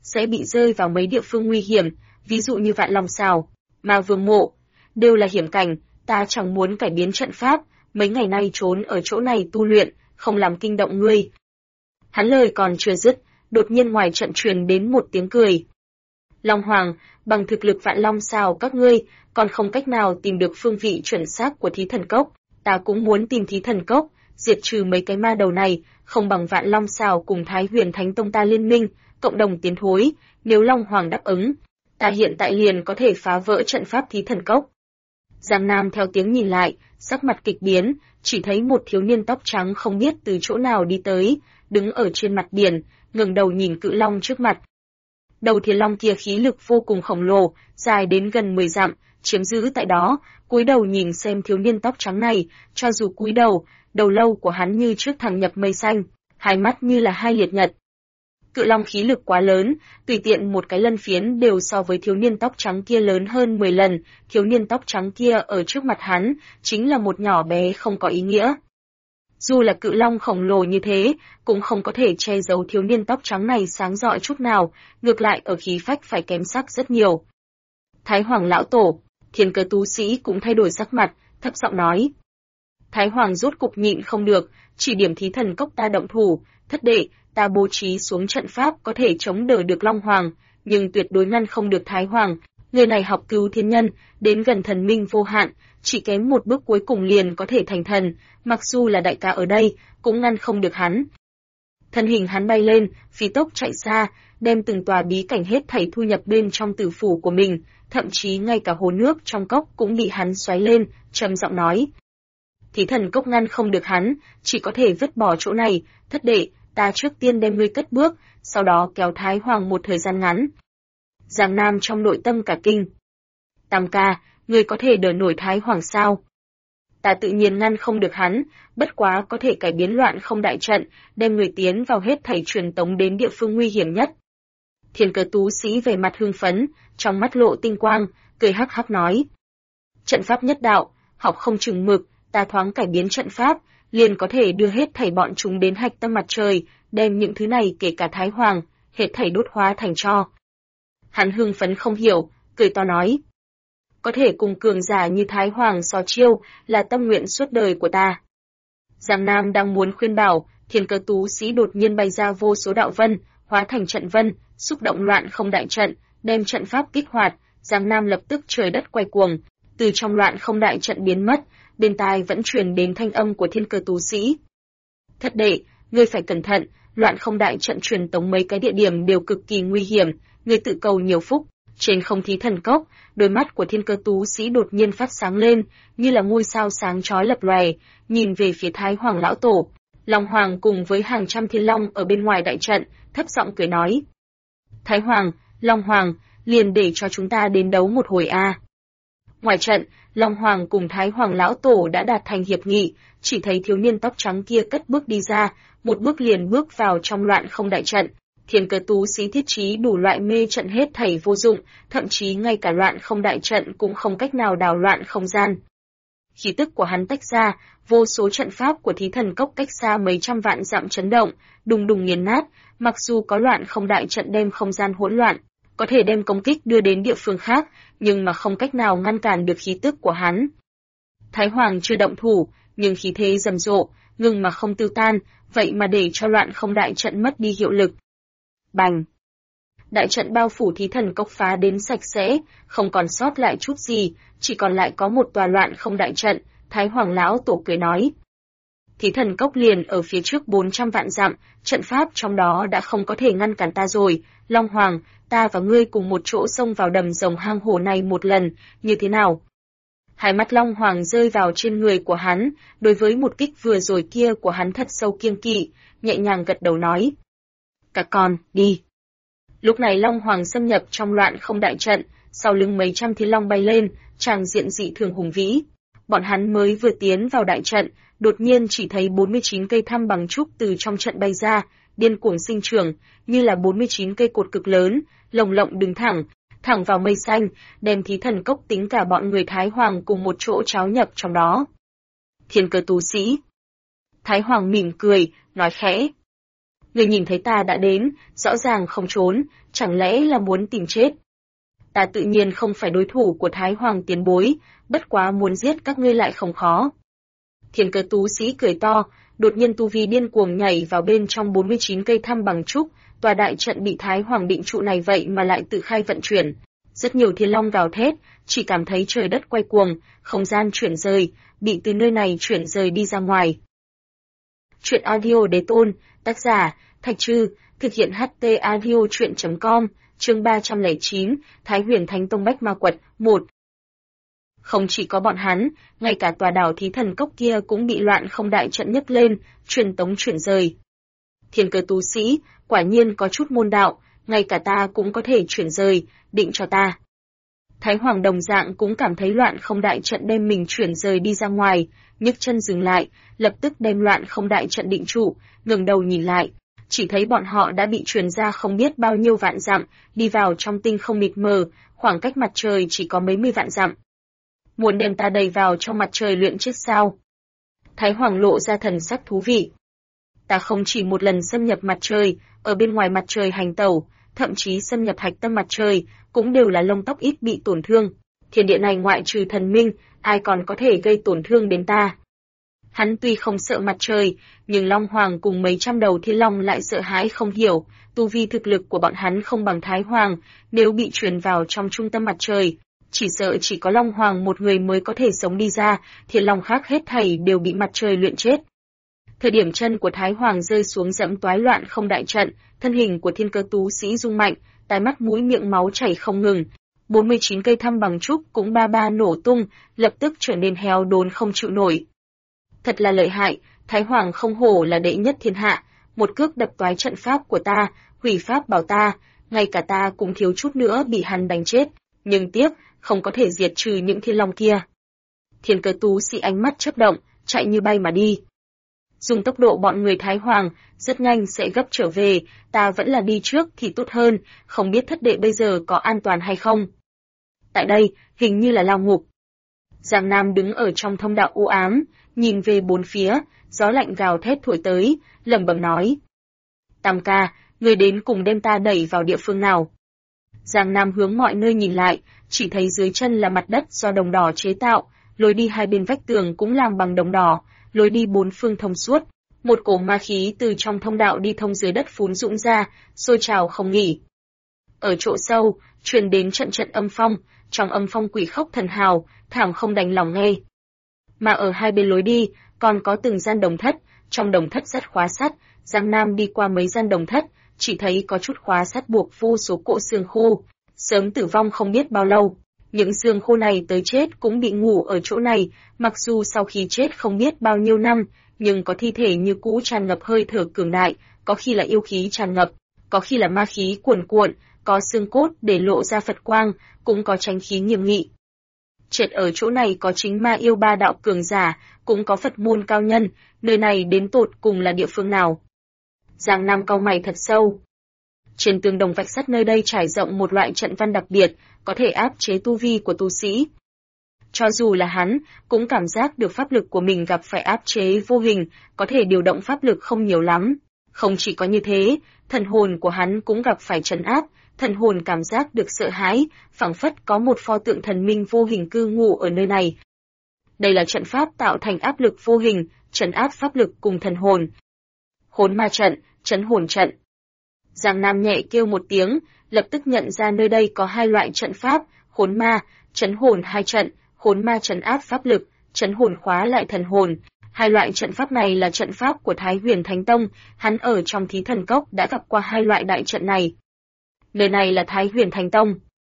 sẽ bị rơi vào mấy địa phương nguy hiểm, ví dụ như Vạn Long Sào, Ma Vương Mộ, đều là hiểm cảnh, ta chẳng muốn cải biến trận pháp, mấy ngày nay trốn ở chỗ này tu luyện, không làm kinh động ngươi. Hắn lời còn chưa dứt, đột nhiên ngoài trận truyền đến một tiếng cười. Long Hoàng, bằng thực lực Vạn Long Sào các ngươi, còn không cách nào tìm được phương vị chuẩn xác của Thí Thần Cốc, ta cũng muốn tìm Thí Thần Cốc, diệt trừ mấy cái ma đầu này, không bằng Vạn Long Sào cùng Thái Huyền Thánh Tông ta liên minh, cộng đồng tiến thối, nếu Long Hoàng đáp ứng, ta hiện tại liền có thể phá vỡ trận pháp Thí Thần Cốc. Giang Nam theo tiếng nhìn lại, sắc mặt kịch biến, chỉ thấy một thiếu niên tóc trắng không biết từ chỗ nào đi tới, đứng ở trên mặt biển, ngẩng đầu nhìn cự long trước mặt. Đầu thiên long kia khí lực vô cùng khổng lồ, dài đến gần 10 dặm, chiếm giữ tại đó, cúi đầu nhìn xem thiếu niên tóc trắng này, cho dù cúi đầu, đầu lâu của hắn như trước thẳng nhập mây xanh, hai mắt như là hai liệt nhật. Cự long khí lực quá lớn, tùy tiện một cái lân phiến đều so với thiếu niên tóc trắng kia lớn hơn 10 lần, thiếu niên tóc trắng kia ở trước mặt hắn, chính là một nhỏ bé không có ý nghĩa. Dù là cự long khổng lồ như thế, cũng không có thể che giấu thiếu niên tóc trắng này sáng rọi chút nào, ngược lại ở khí phách phải kém sắc rất nhiều. Thái Hoàng lão tổ, Thiên Cơ tu sĩ cũng thay đổi sắc mặt, thấp giọng nói. Thái Hoàng rốt cục nhịn không được, chỉ điểm Thí Thần Cốc ta động thủ, thất đệ, ta bố trí xuống trận pháp có thể chống đỡ được Long Hoàng, nhưng tuyệt đối ngăn không được Thái Hoàng, người này học cứu thiên nhân, đến gần thần minh vô hạn, chỉ kém một bước cuối cùng liền có thể thành thần, mặc dù là đại ca ở đây, cũng ngăn không được hắn. Thân hình hắn bay lên, phi tốc chạy xa, đem từng tòa bí cảnh hết thảy thu nhập bên trong tử phủ của mình, thậm chí ngay cả hồ nước trong cốc cũng bị hắn xoáy lên, trầm giọng nói. Thí Thần Cốc ngăn không được hắn, chỉ có thể vứt bỏ chỗ này, thất đệ, ta trước tiên đem ngươi cất bước, sau đó kéo Thái Hoàng một thời gian ngắn. Giang Nam trong nội tâm cả kinh. Tam ca, ngươi có thể đỡ nổi Thái Hoàng sao? Ta tự nhiên ngăn không được hắn, bất quá có thể cải biến loạn không đại trận, đem người tiến vào hết thảy truyền tống đến địa phương nguy hiểm nhất. Thiên Cơ tú sĩ về mặt hưng phấn, trong mắt lộ tinh quang, cười hắc hắc nói. Trận pháp nhất đạo, học không chừng mực, ta thoáng cải biến trận pháp, liền có thể đưa hết thảy bọn chúng đến hạch tâm mặt trời, đem những thứ này kể cả Thái Hoàng, hết thảy đốt hóa thành tro. Hắn hưng phấn không hiểu, cười to nói. Có thể cùng cường giả như Thái Hoàng so chiêu, là tâm nguyện suốt đời của ta. Giang Nam đang muốn khuyên bảo, Thiên Cơ tú sĩ đột nhiên bay ra vô số đạo vân, hóa thành trận vân, xúc động loạn không đại trận, đem trận pháp kích hoạt, Giang Nam lập tức trời đất quay cuồng, từ trong loạn không đại trận biến mất, bên tai vẫn truyền đến thanh âm của Thiên Cơ tú sĩ. Thất đệ, ngươi phải cẩn thận, loạn không đại trận truyền tống mấy cái địa điểm đều cực kỳ nguy hiểm, ngươi tự cầu nhiều phúc. Trên không Thí Thần Cốc, đôi mắt của Thiên Cơ tú sĩ đột nhiên phát sáng lên, như là ngôi sao sáng chói lập lòe, nhìn về phía Thái Hoàng lão tổ. Long Hoàng cùng với hàng trăm thiên long ở bên ngoài đại trận, thấp giọng cười nói. Thái Hoàng, Long Hoàng, liền để cho chúng ta đến đấu một hồi a. Ngoài trận, Long Hoàng cùng Thái Hoàng lão tổ đã đạt thành hiệp nghị, chỉ thấy thiếu niên tóc trắng kia cất bước đi ra, một bước liền bước vào trong loạn không đại trận. Thiên Cơ tú sĩ thiết trí đủ loại mê trận hết thảy vô dụng, thậm chí ngay cả loạn không đại trận cũng không cách nào đảo loạn không gian. Khí tức của hắn tách ra, vô số trận pháp của Thí Thần Cốc cách xa mấy trăm vạn dặm chấn động, đùng đùng nghiền nát, mặc dù có loạn không đại trận đem không gian hỗn loạn, có thể đem công kích đưa đến địa phương khác, nhưng mà không cách nào ngăn cản được khí tức của hắn. Thái Hoàng chưa động thủ, nhưng khí thế rầm rộ, ngừng mà không tiêu tan, vậy mà để cho loạn không đại trận mất đi hiệu lực. Bành! Đại trận bao phủ Thí Thần Cốc phá đến sạch sẽ, không còn sót lại chút gì, chỉ còn lại có một tòa loạn không đại trận, Thái Hoàng lão tổ cười nói. Thí Thần Cốc liền ở phía trước 400 vạn dặm, trận pháp trong đó đã không có thể ngăn cản ta rồi, Long Hoàng, ta và ngươi cùng một chỗ xông vào đầm rồng hang hổ này một lần, như thế nào? Hai mắt Long Hoàng rơi vào trên người của hắn, đối với một kích vừa rồi kia của hắn thật sâu kiêng kỵ, nhẹ nhàng gật đầu nói. Các con, đi. Lúc này Long Hoàng xâm nhập trong loạn không đại trận, sau lưng mấy trăm thiên long bay lên, tràng diện dị thường hùng vĩ. Bọn hắn mới vừa tiến vào đại trận, đột nhiên chỉ thấy 49 cây thăm bằng trúc từ trong trận bay ra, điên cuồng sinh trưởng, như là 49 cây cột cực lớn, lồng lộng đứng thẳng vào mây xanh, đem Thí Thần Cốc tính cả bọn người Thái Hoàng cùng một chỗ tráo nhập trong đó. Thiên Cơ tú sĩ. Thái Hoàng mỉm cười, nói khẽ. Người nhìn thấy ta đã đến, rõ ràng không trốn, chẳng lẽ là muốn tìm chết? Ta tự nhiên không phải đối thủ của Thái Hoàng tiền bối, bất quá muốn giết các ngươi lại không khó. Thiên Cơ Tú Sĩ cười to, đột nhiên tu vi điên cuồng nhảy vào bên trong 49 cây thăm bằng trúc, tòa đại trận bị Thái Hoàng định trụ này vậy mà lại tự khai vận chuyển. Rất nhiều thiên long gào thét, chỉ cảm thấy trời đất quay cuồng, không gian chuyển rời, bị từ nơi này chuyển rời đi ra ngoài. Truyện audio đế tôn, tác giả, Thạch Trư, thực hiện HT audio truyện.com, chương 309, Thái Huyền Thánh Tông Bách Ma Quật, 1. Không chỉ có bọn hắn, ngay cả tòa đảo Thí Thần Cốc kia cũng bị loạn không đại trận nhấc lên, truyền tống chuyển rời. Thiên Cơ Tú Sĩ, quả nhiên có chút môn đạo, ngay cả ta cũng có thể chuyển rời, định cho ta. Thái Hoàng đồng dạng cũng cảm thấy loạn không đại trận đem mình chuyển rời đi ra ngoài, nhấc chân dừng lại, lập tức đem loạn không đại trận định trụ, ngẩng đầu nhìn lại, chỉ thấy bọn họ đã bị truyền ra không biết bao nhiêu vạn dặm, đi vào trong tinh không mịt mờ, khoảng cách mặt trời chỉ có mấy mươi vạn dặm. Muốn đem ta đẩy vào trong mặt trời luyện chết sao? Thái Hoàng lộ ra thần sắc thú vị. Ta không chỉ một lần xâm nhập mặt trời, ở bên ngoài mặt trời hành tẩu, thậm chí xâm nhập hạch tâm mặt trời, cũng đều là lông tóc ít bị tổn thương. Thiên địa này ngoại trừ thần minh, ai còn có thể gây tổn thương đến ta? Hắn tuy không sợ mặt trời, nhưng Long Hoàng cùng mấy trăm đầu thiên long lại sợ hãi không hiểu, tu vi thực lực của bọn hắn không bằng Thái Hoàng, nếu bị truyền vào trong trung tâm mặt trời, chỉ sợ chỉ có Long Hoàng một người mới có thể sống đi ra, thiên long khác hết thảy đều bị mặt trời luyện chết. Thời điểm chân của Thái Hoàng rơi xuống dẫm toái loạn không đại trận, thân hình của Thiên Cơ Tú Sĩ rung mạnh, tai mắt mũi miệng máu chảy không ngừng. 49 cây thăm bằng trúc cũng ba ba nổ tung, lập tức trở nên héo đốn không chịu nổi. Thật là lợi hại, Thái Hoàng không hổ là đệ nhất thiên hạ, một cước đập toái trận pháp của ta, hủy pháp bảo ta, ngay cả ta cũng thiếu chút nữa bị hắn đánh chết, nhưng tiếc, không có thể diệt trừ những thiên long kia. Thiên Cơ Tú Sĩ ánh mắt chớp động, chạy như bay mà đi. Dùng tốc độ bọn người Thái Hoàng, rất nhanh sẽ gấp trở về, ta vẫn là đi trước thì tốt hơn, không biết thất đệ bây giờ có an toàn hay không. Tại đây, hình như là lao ngục. Giang Nam đứng ở trong thông đạo u ám, nhìn về bốn phía, gió lạnh gào thét thổi tới, lẩm bẩm nói. Tam ca, người đến cùng đem ta đẩy vào địa phương nào? Giang Nam hướng mọi nơi nhìn lại, chỉ thấy dưới chân là mặt đất do đồng đỏ chế tạo, lối đi hai bên vách tường cũng làm bằng đồng đỏ, lối đi bốn phương thông suốt. Một cổ ma khí từ trong thông đạo đi thông dưới đất phún dũng ra, sôi trào không nghỉ. Ở chỗ sâu, truyền đến trận trận âm phong, trong âm phong quỷ khóc thần hào, thảm không đành lòng nghe. Mà ở hai bên lối đi, còn có từng gian đồng thất, trong đồng thất rất khóa sắt, Giang Nam đi qua mấy gian đồng thất, chỉ thấy có chút khóa sắt buộc vô số cỗ xương khô, sớm tử vong không biết bao lâu. Những xương khô này tới chết cũng bị ngủ ở chỗ này, mặc dù sau khi chết không biết bao nhiêu năm, nhưng có thi thể như cũ tràn ngập hơi thở cường đại, có khi là yêu khí tràn ngập, có khi là ma khí cuồn cuộn, có xương cốt để lộ ra Phật quang, cũng có chánh khí nghiêm nghị. Trệt ở chỗ này có chính ma yêu ba đạo cường giả, cũng có Phật môn cao nhân, nơi này đến tột cùng là địa phương nào? Giang Nam cau mày thật sâu. Trên tường đồng vạch sắt nơi đây trải rộng một loại trận văn đặc biệt, có thể áp chế tu vi của tu sĩ. Cho dù là hắn, cũng cảm giác được pháp lực của mình gặp phải áp chế vô hình, có thể điều động pháp lực không nhiều lắm. Không chỉ có như thế, thần hồn của hắn cũng gặp phải trấn áp, thần hồn cảm giác được sợ hãi, phảng phất có một pho tượng thần minh vô hình cư ngụ ở nơi này. Đây là trận pháp tạo thành áp lực vô hình, trấn áp pháp lực cùng thần hồn. Hồn ma trận, trấn hồn trận. Giang Nam nhẹ kêu một tiếng, lập tức nhận ra nơi đây có hai loại trận pháp, hồn ma, trấn hồn hai trận, hồn ma trấn áp pháp lực, trấn hồn khóa lại thần hồn. Hai loại trận pháp này là trận pháp của Thái Huyền Thánh Tông, hắn ở trong Thí Thần Cốc đã gặp qua hai loại đại trận này. Nơi này là Thái Huyền Thánh Tông.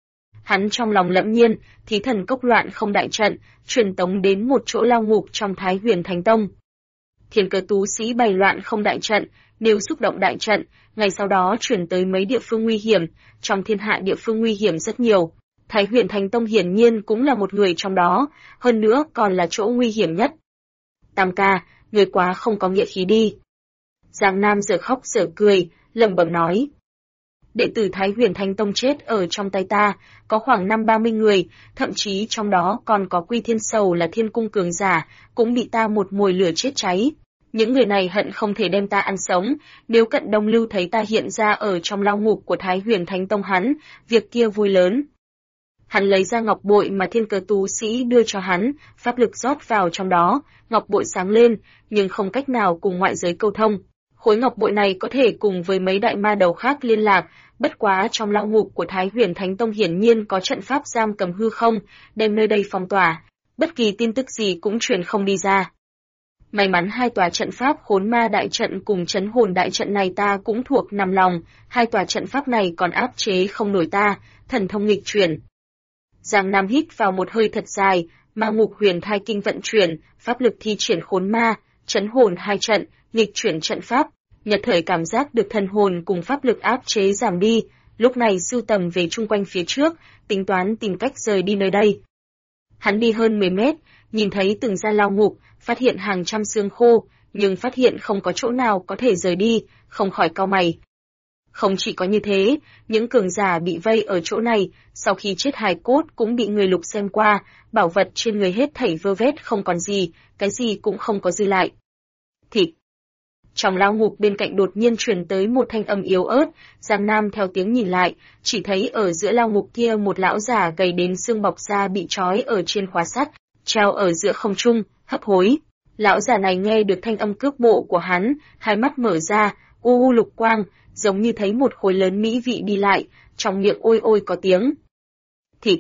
Hắn trong lòng lẫm nhiên, Thí Thần Cốc loạn không đại trận, truyền tống đến một chỗ lao ngục trong Thái Huyền Thánh Tông. Thiên Cơ Tú Sĩ bày loạn không đại trận, nếu xúc động đại trận, ngày sau đó chuyển tới mấy địa phương nguy hiểm, trong thiên hạ địa phương nguy hiểm rất nhiều. Thái Huyền Thánh Tông hiển nhiên cũng là một người trong đó, hơn nữa còn là chỗ nguy hiểm nhất. Tam ca, người quá không có nghĩa khí đi. Giang Nam giờ khóc giờ cười, lẩm bẩm nói. Đệ tử Thái Huyền Thánh Tông chết ở trong tay ta, có khoảng 50-30 người, thậm chí trong đó còn có Quy Thiên Sầu là thiên cung cường giả, cũng bị ta một mồi lửa chết cháy. Những người này hận không thể đem ta ăn sống, nếu Cận Đông Lưu thấy ta hiện ra ở trong lao ngục của Thái Huyền Thánh Tông hắn, việc kia vui lớn. Hắn lấy ra ngọc bội mà Thiên Cơ tu sĩ đưa cho hắn, pháp lực rót vào trong đó, ngọc bội sáng lên, nhưng không cách nào cùng ngoại giới câu thông. Khối ngọc bội này có thể cùng với mấy đại ma đầu khác liên lạc, bất quá trong lao ngục của Thái Huyền Thánh Tông hiển nhiên có trận pháp giam cầm hư không, đem nơi đây phong tỏa, bất kỳ tin tức gì cũng truyền không đi ra. May mắn hai tòa trận pháp Khốn Ma đại trận cùng Trấn Hồn đại trận này ta cũng thuộc nằm lòng, hai tòa trận pháp này còn áp chế không nổi ta, thần thông nghịch chuyển. Giang Nam hít vào một hơi thật dài, Ma Ngục Huyền Thai Kinh vận chuyển, pháp lực thi triển Khốn Ma, Trấn Hồn hai trận, nghịch chuyển trận pháp, Nhật thời cảm giác được thần hồn cùng pháp lực áp chế giảm đi, lúc này sưu tầm về chung quanh phía trước, tính toán tìm cách rời đi nơi đây. Hắn đi hơn 10 mét, nhìn thấy từng gian lao ngục, phát hiện hàng trăm xương khô, nhưng phát hiện không có chỗ nào có thể rời đi, không khỏi cau mày. Không chỉ có như thế, những cường giả bị vây ở chỗ này, sau khi chết hài cốt cũng bị người lục xem qua, bảo vật trên người hết thảy vơ vét không còn gì, cái gì cũng không có dư lại. Thịt. Trong lao ngục bên cạnh đột nhiên truyền tới một thanh âm yếu ớt, Giang Nam theo tiếng nhìn lại, chỉ thấy ở giữa lao ngục kia một lão giả gầy đến xương bọc da bị trói ở trên khóa sắt, treo ở giữa không trung, hấp hối. Lão giả này nghe được thanh âm cước bộ của hắn, hai mắt mở ra, u lục quang, giống như thấy một khối lớn mỹ vị đi lại, trong miệng ôi ôi có tiếng. Thịt.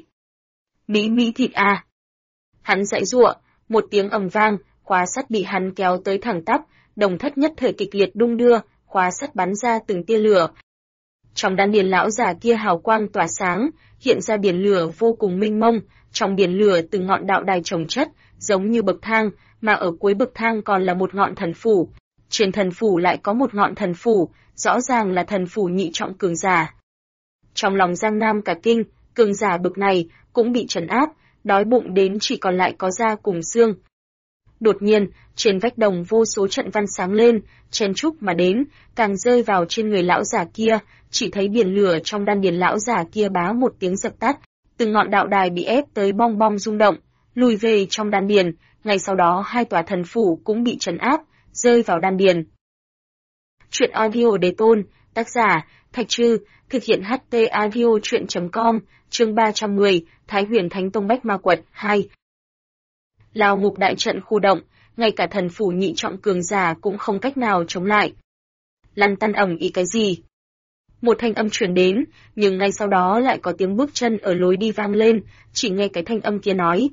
Mỹ thịt à. Hắn giãy giụa, một tiếng ầm vang, khóa sắt bị hắn kéo tới thẳng tắp, đồng thất nhất thời kịch liệt đung đưa, khóa sắt bắn ra từng tia lửa. Trong đan điền lão giả kia hào quang tỏa sáng, hiện ra biển lửa vô cùng mênh mông, trong biển lửa từng ngọn đạo đài chồng chất, giống như bậc thang, mà ở cuối bậc thang còn là một ngọn thần phủ. Trên thần phủ lại có một ngọn thần phủ, rõ ràng là thần phủ nhị trọng cường giả. Trong lòng Giang Nam cả kinh, cường giả bậc này cũng bị trấn áp, đói bụng đến chỉ còn lại có da cùng xương. Đột nhiên, trên vách đồng vô số trận văn sáng lên, chen chúc mà đến, càng rơi vào trên người lão giả kia, chỉ thấy biển lửa trong đan điền lão giả kia bá một tiếng dập tắt, từng ngọn đạo đài bị ép tới bong bong rung động, lùi về trong đan điền, ngay sau đó hai tòa thần phủ cũng bị trấn áp, rơi vào đan điền. Truyện audio đề tôn, tác giả, Thạch Trư, thực hiện HT audio truyện.com, chương 310, Thái Huyền Thánh Tông Bách Ma Quật 2. Lao ngục đại trận khu động, ngay cả thần phủ nhị trọng cường giả cũng không cách nào chống lại. Lăn tăn ầm ĩ cái gì? Một thanh âm truyền đến, nhưng ngay sau đó lại có tiếng bước chân ở lối đi vang lên, chỉ nghe cái thanh âm kia nói.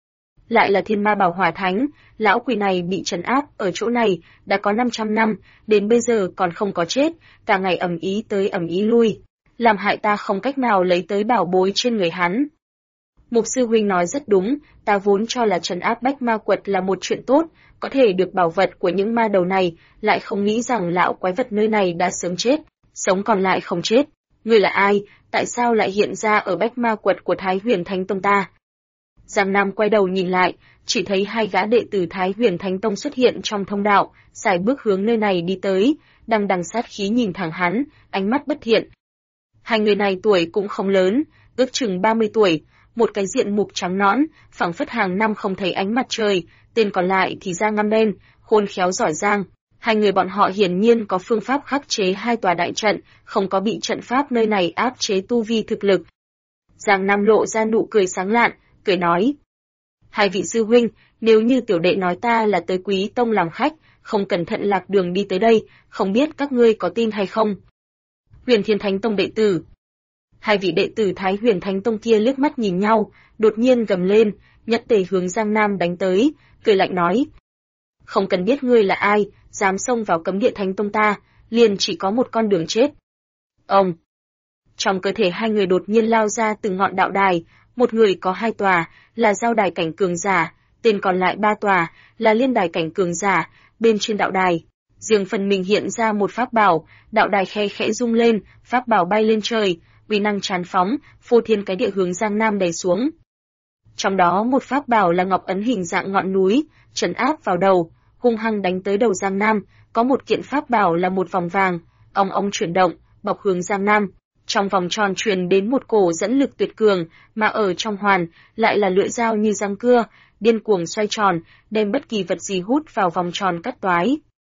Lại là Thiên Ma Bảo Hỏa Thánh, lão quỷ này bị trấn áp ở chỗ này, đã có 500 năm, đến bây giờ còn không có chết, cả ngày ầm ĩ tới ầm ĩ lui, làm hại ta không cách nào lấy tới bảo bối trên người hắn. Mục sư huynh nói rất đúng, ta vốn cho là trấn áp Bách Ma Quật là một chuyện tốt, có thể được bảo vật của những ma đầu này, lại không nghĩ rằng lão quái vật nơi này đã sớm chết, sống còn lại không chết. Ngươi là ai, tại sao lại hiện ra ở Bách Ma Quật của Thái Huyền Thánh Tông ta? Giang Nam quay đầu nhìn lại, chỉ thấy hai gã đệ tử Thái Huyền Thánh Tông xuất hiện trong thông đạo, sải bước hướng nơi này đi tới, đằng sát khí nhìn thẳng hắn, ánh mắt bất thiện. Hai người này tuổi cũng không lớn, ước chừng 30 tuổi, một cái diện mục trắng nõn, phảng phất hàng năm không thấy ánh mặt trời, tên còn lại thì da ngăm đen, khôn khéo giỏi giang. Hai người bọn họ hiển nhiên có phương pháp khắc chế hai tòa đại trận, không có bị trận pháp nơi này áp chế tu vi thực lực. Giang Nam lộ ra nụ cười sáng lạn, cười nói: hai vị sư huynh, nếu như tiểu đệ nói ta là tới Quý Tông làm khách, không cẩn thận lạc đường đi tới đây, không biết các ngươi có tin hay không? Huyền Thiên Thánh Tông đệ tử. Hai vị đệ tử Thái Huyền Thánh Tông kia liếc mắt nhìn nhau, đột nhiên gầm lên, nhất tề hướng Giang Nam đánh tới, cười lạnh nói: không cần biết ngươi là ai, dám xông vào cấm địa Thánh Tông ta, liền chỉ có một con đường chết. Ông. Trong cơ thể hai người đột nhiên lao ra từng ngọn đạo đài, một người có 2 tòa, là giao đài cảnh cường giả, tên còn lại 3 tòa, là liên đài cảnh cường giả, bên trên đạo đài. Riêng phần mình hiện ra một pháp bảo, đạo đài khe khẽ rung lên, pháp bảo bay lên trời, uy năng tràn phóng, phô thiên cái địa hướng Giang Nam đè xuống. Trong đó một pháp bảo là ngọc ấn hình dạng ngọn núi, trấn áp vào đầu, hung hăng đánh tới đầu Giang Nam, có một kiện pháp bảo là một vòng vàng, ong chuyển động, bọc hướng Giang Nam. Trong vòng tròn truyền đến một cổ dẫn lực tuyệt cường, mà ở trong hoàn lại là lưỡi dao như răng cưa, điên cuồng xoay tròn, đem bất kỳ vật gì hút vào vòng tròn cắt toái.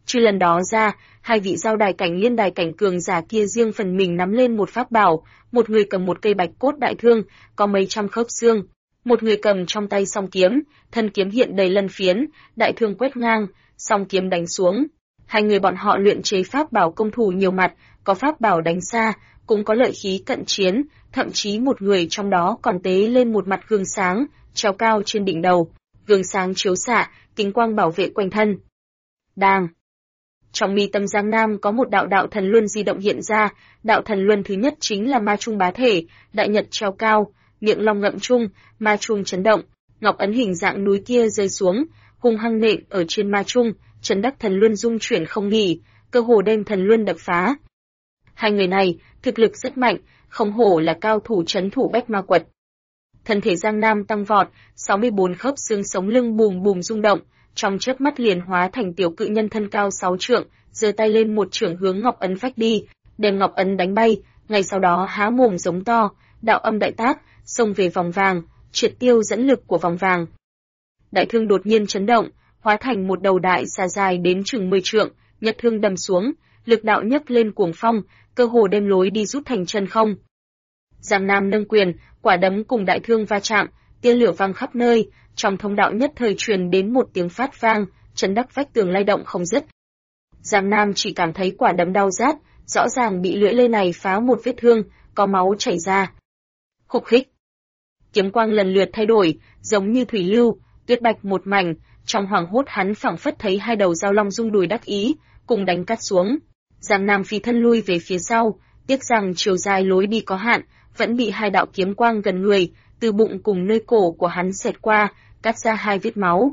Trừ lần đó ra, hai vị giao đài cảnh liên đài cảnh cường giả kia riêng phần mình nắm lên một pháp bảo, một người cầm một cây bạch cốt đại thương, có mấy trăm khớp xương, một người cầm trong tay song kiếm, thân kiếm hiện đầy lân phiến, đại thương quét ngang, song kiếm đánh xuống. Hai người bọn họ luyện chế pháp bảo công thủ nhiều mặt, có pháp bảo đánh xa, cũng có lợi khí cận chiến, thậm chí một người trong đó còn tế lên một mặt gương sáng, treo cao trên đỉnh đầu, gương sáng chiếu xạ, kính quang bảo vệ quanh thân. Đang trong mi tâm Giang Nam có một đạo thần luân di động hiện ra, đạo thần luân thứ nhất chính là ma trung bá thể, đại nhật treo cao, miệng long ngậm trung, ma trung chấn động, ngọc ấn hình dạng núi kia rơi xuống, hung hăng nện ở trên ma trung, chấn đắc thần luân rung chuyển không nghỉ, cơ hồ đem thần luân đập phá. Hai người này, thực lực rất mạnh, không hổ là cao thủ trấn thủ Bách Ma Quật. Thân thể Giang Nam tăng vọt, 64 khớp xương sống lưng bùm bùm rung động, trong chớp mắt liền hóa thành tiểu cự nhân thân cao 6 trượng, giơ tay lên một chưởng hướng ngọc ấn phách đi, đem ngọc ấn đánh bay, ngay sau đó há mồm giống to, đạo âm đại tác, xông về vòng vàng, triệt tiêu dẫn lực của vòng vàng. Đại thương đột nhiên chấn động, hóa thành một đầu đại xà dài đến chừng 10 trượng, nhật thương đâm xuống, lực đạo nhấc lên cuồng phong, cơ hồ đem lối đi rút thành chân không. Giang Nam nâng quyền, quả đấm cùng đại thương va chạm, tia lửa vang khắp nơi, trong thông đạo nhất thời truyền đến một tiếng phát vang, chấn đắc vách tường lay động không dứt. Giang Nam chỉ cảm thấy quả đấm đau rát, rõ ràng bị lưỡi lê này phá một vết thương, có máu chảy ra. Khục khích. Kiếm quang lần lượt thay đổi, giống như thủy lưu, tuyết bạch một mảnh, trong hoảng hốt hắn phảng phất thấy hai đầu dao long rung đùi đắc ý, cùng đánh cắt xuống. Giang Nam phi thân lui về phía sau, tiếc rằng chiều dài lối đi có hạn, vẫn bị hai đạo kiếm quang gần người, từ bụng cùng nơi cổ của hắn xẹt qua, cắt ra hai vết máu.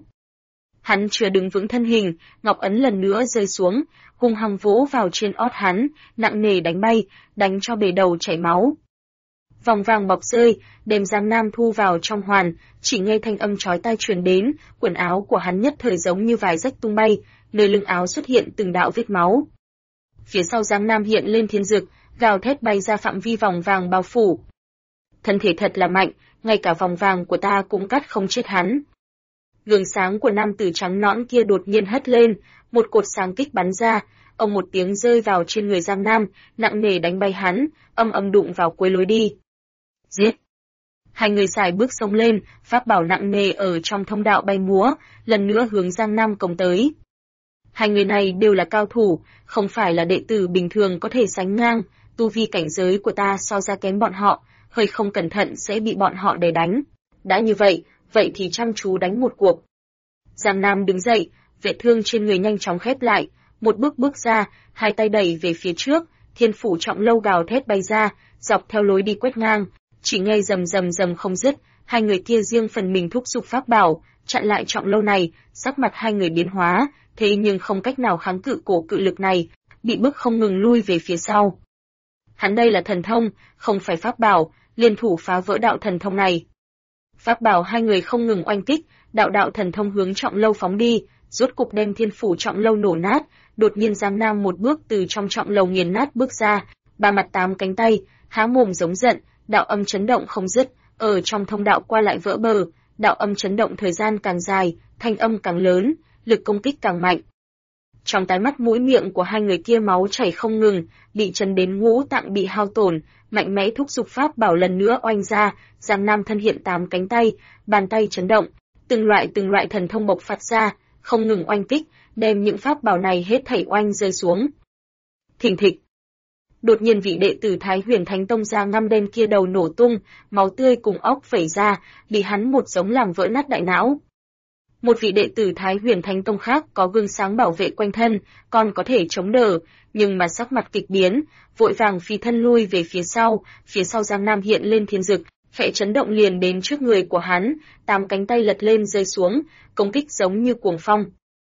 Hắn chưa đứng vững thân hình, ngọc ấn lần nữa rơi xuống, hung hăng vỗ vào trên ót hắn, nặng nề đánh bay, đánh cho bể đầu chảy máu. Vòng vàng bọc rơi, đem Giang Nam thu vào trong hoàn, chỉ nghe thanh âm chói tai truyền đến, quần áo của hắn nhất thời giống như vải rách tung bay, nơi lưng áo xuất hiện từng đạo vết máu. Phía sau Giang Nam hiện lên thiên dực, gào thét bay ra phạm vi vòng vàng bao phủ. Thân thể thật là mạnh, ngay cả vòng vàng của ta cũng cắt không chết hắn. Gương sáng của nam tử trắng nõn kia đột nhiên hất lên, một cột sáng kích bắn ra, ông một tiếng rơi vào trên người Giang Nam, nặng nề đánh bay hắn, âm âm đụng vào cuối lối đi. Giết! Hai người xài bước xông lên, pháp bảo nặng nề ở trong thông đạo bay múa, lần nữa hướng Giang Nam công tới. Hai người này đều là cao thủ, không phải là đệ tử bình thường có thể sánh ngang, tu vi cảnh giới của ta so ra kém bọn họ, hơi không cẩn thận sẽ bị bọn họ đè đánh. Đã như vậy, vậy thì chăm chú đánh một cuộc. Giang Nam đứng dậy, vết thương trên người nhanh chóng khép lại, một bước ra, hai tay đẩy về phía trước, thiên phủ trọng lâu gào thét bay ra, dọc theo lối đi quét ngang, chỉ nghe rầm rầm không dứt, hai người kia riêng phần mình thúc giục pháp bảo, chặn lại trọng lâu này, sắc mặt hai người biến hóa, thế nhưng không cách nào kháng cự cổ cự lực này, bị bức không ngừng lui về phía sau. Hắn đây là thần thông, không phải pháp bảo, liên thủ phá vỡ đạo thần thông này. Pháp bảo hai người không ngừng oanh kích, đạo thần thông hướng trọng lâu phóng đi, rốt cục đem thiên phủ trọng lâu nổ nát, đột nhiên Giang Nam một bước từ trong trọng lâu nghiền nát bước ra, ba mặt tám cánh tay, há mồm giống giận, đạo âm chấn động không dứt, ở trong thông đạo qua lại vỡ bờ, đạo âm chấn động thời gian càng dài, thanh âm càng lớn, lực công kích càng mạnh. Trong tai mắt mũi miệng của hai người kia máu chảy không ngừng, bị chấn đến ngũ tạng bị hao tổn, mạnh mẽ thúc giục pháp bảo lần nữa oanh ra, Giang Nam thân hiện tám cánh tay, bàn tay chấn động, từng loại thần thông bộc phát ra, không ngừng oanh kích, đem những pháp bảo này hết thảy oanh rơi xuống. Thình thịch. Đột nhiên vị đệ tử Thái Huyền Thánh Tông da ngăm đen kia đầu nổ tung, máu tươi cùng óc vẩy ra, bị hắn một giống làm vỡ nát đại não. Một vị đệ tử Thái Huyền Thánh Tông khác có gương sáng bảo vệ quanh thân, còn có thể chống đỡ, nhưng mà sắc mặt kịch biến, vội vàng phi thân lui về phía sau Giang Nam hiện lên thiên dực, khẽ chấn động liền đến trước người của hắn, tám cánh tay lật lên rơi xuống, công kích giống như cuồng phong.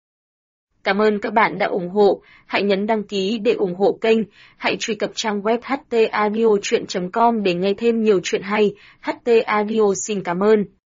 Cảm ơn các bạn đã ủng hộ, hãy nhấn đăng ký để ủng hộ kênh, hãy truy cập trang web htaudio.com để nghe thêm nhiều chuyện hay. HT Audio xin cảm ơn.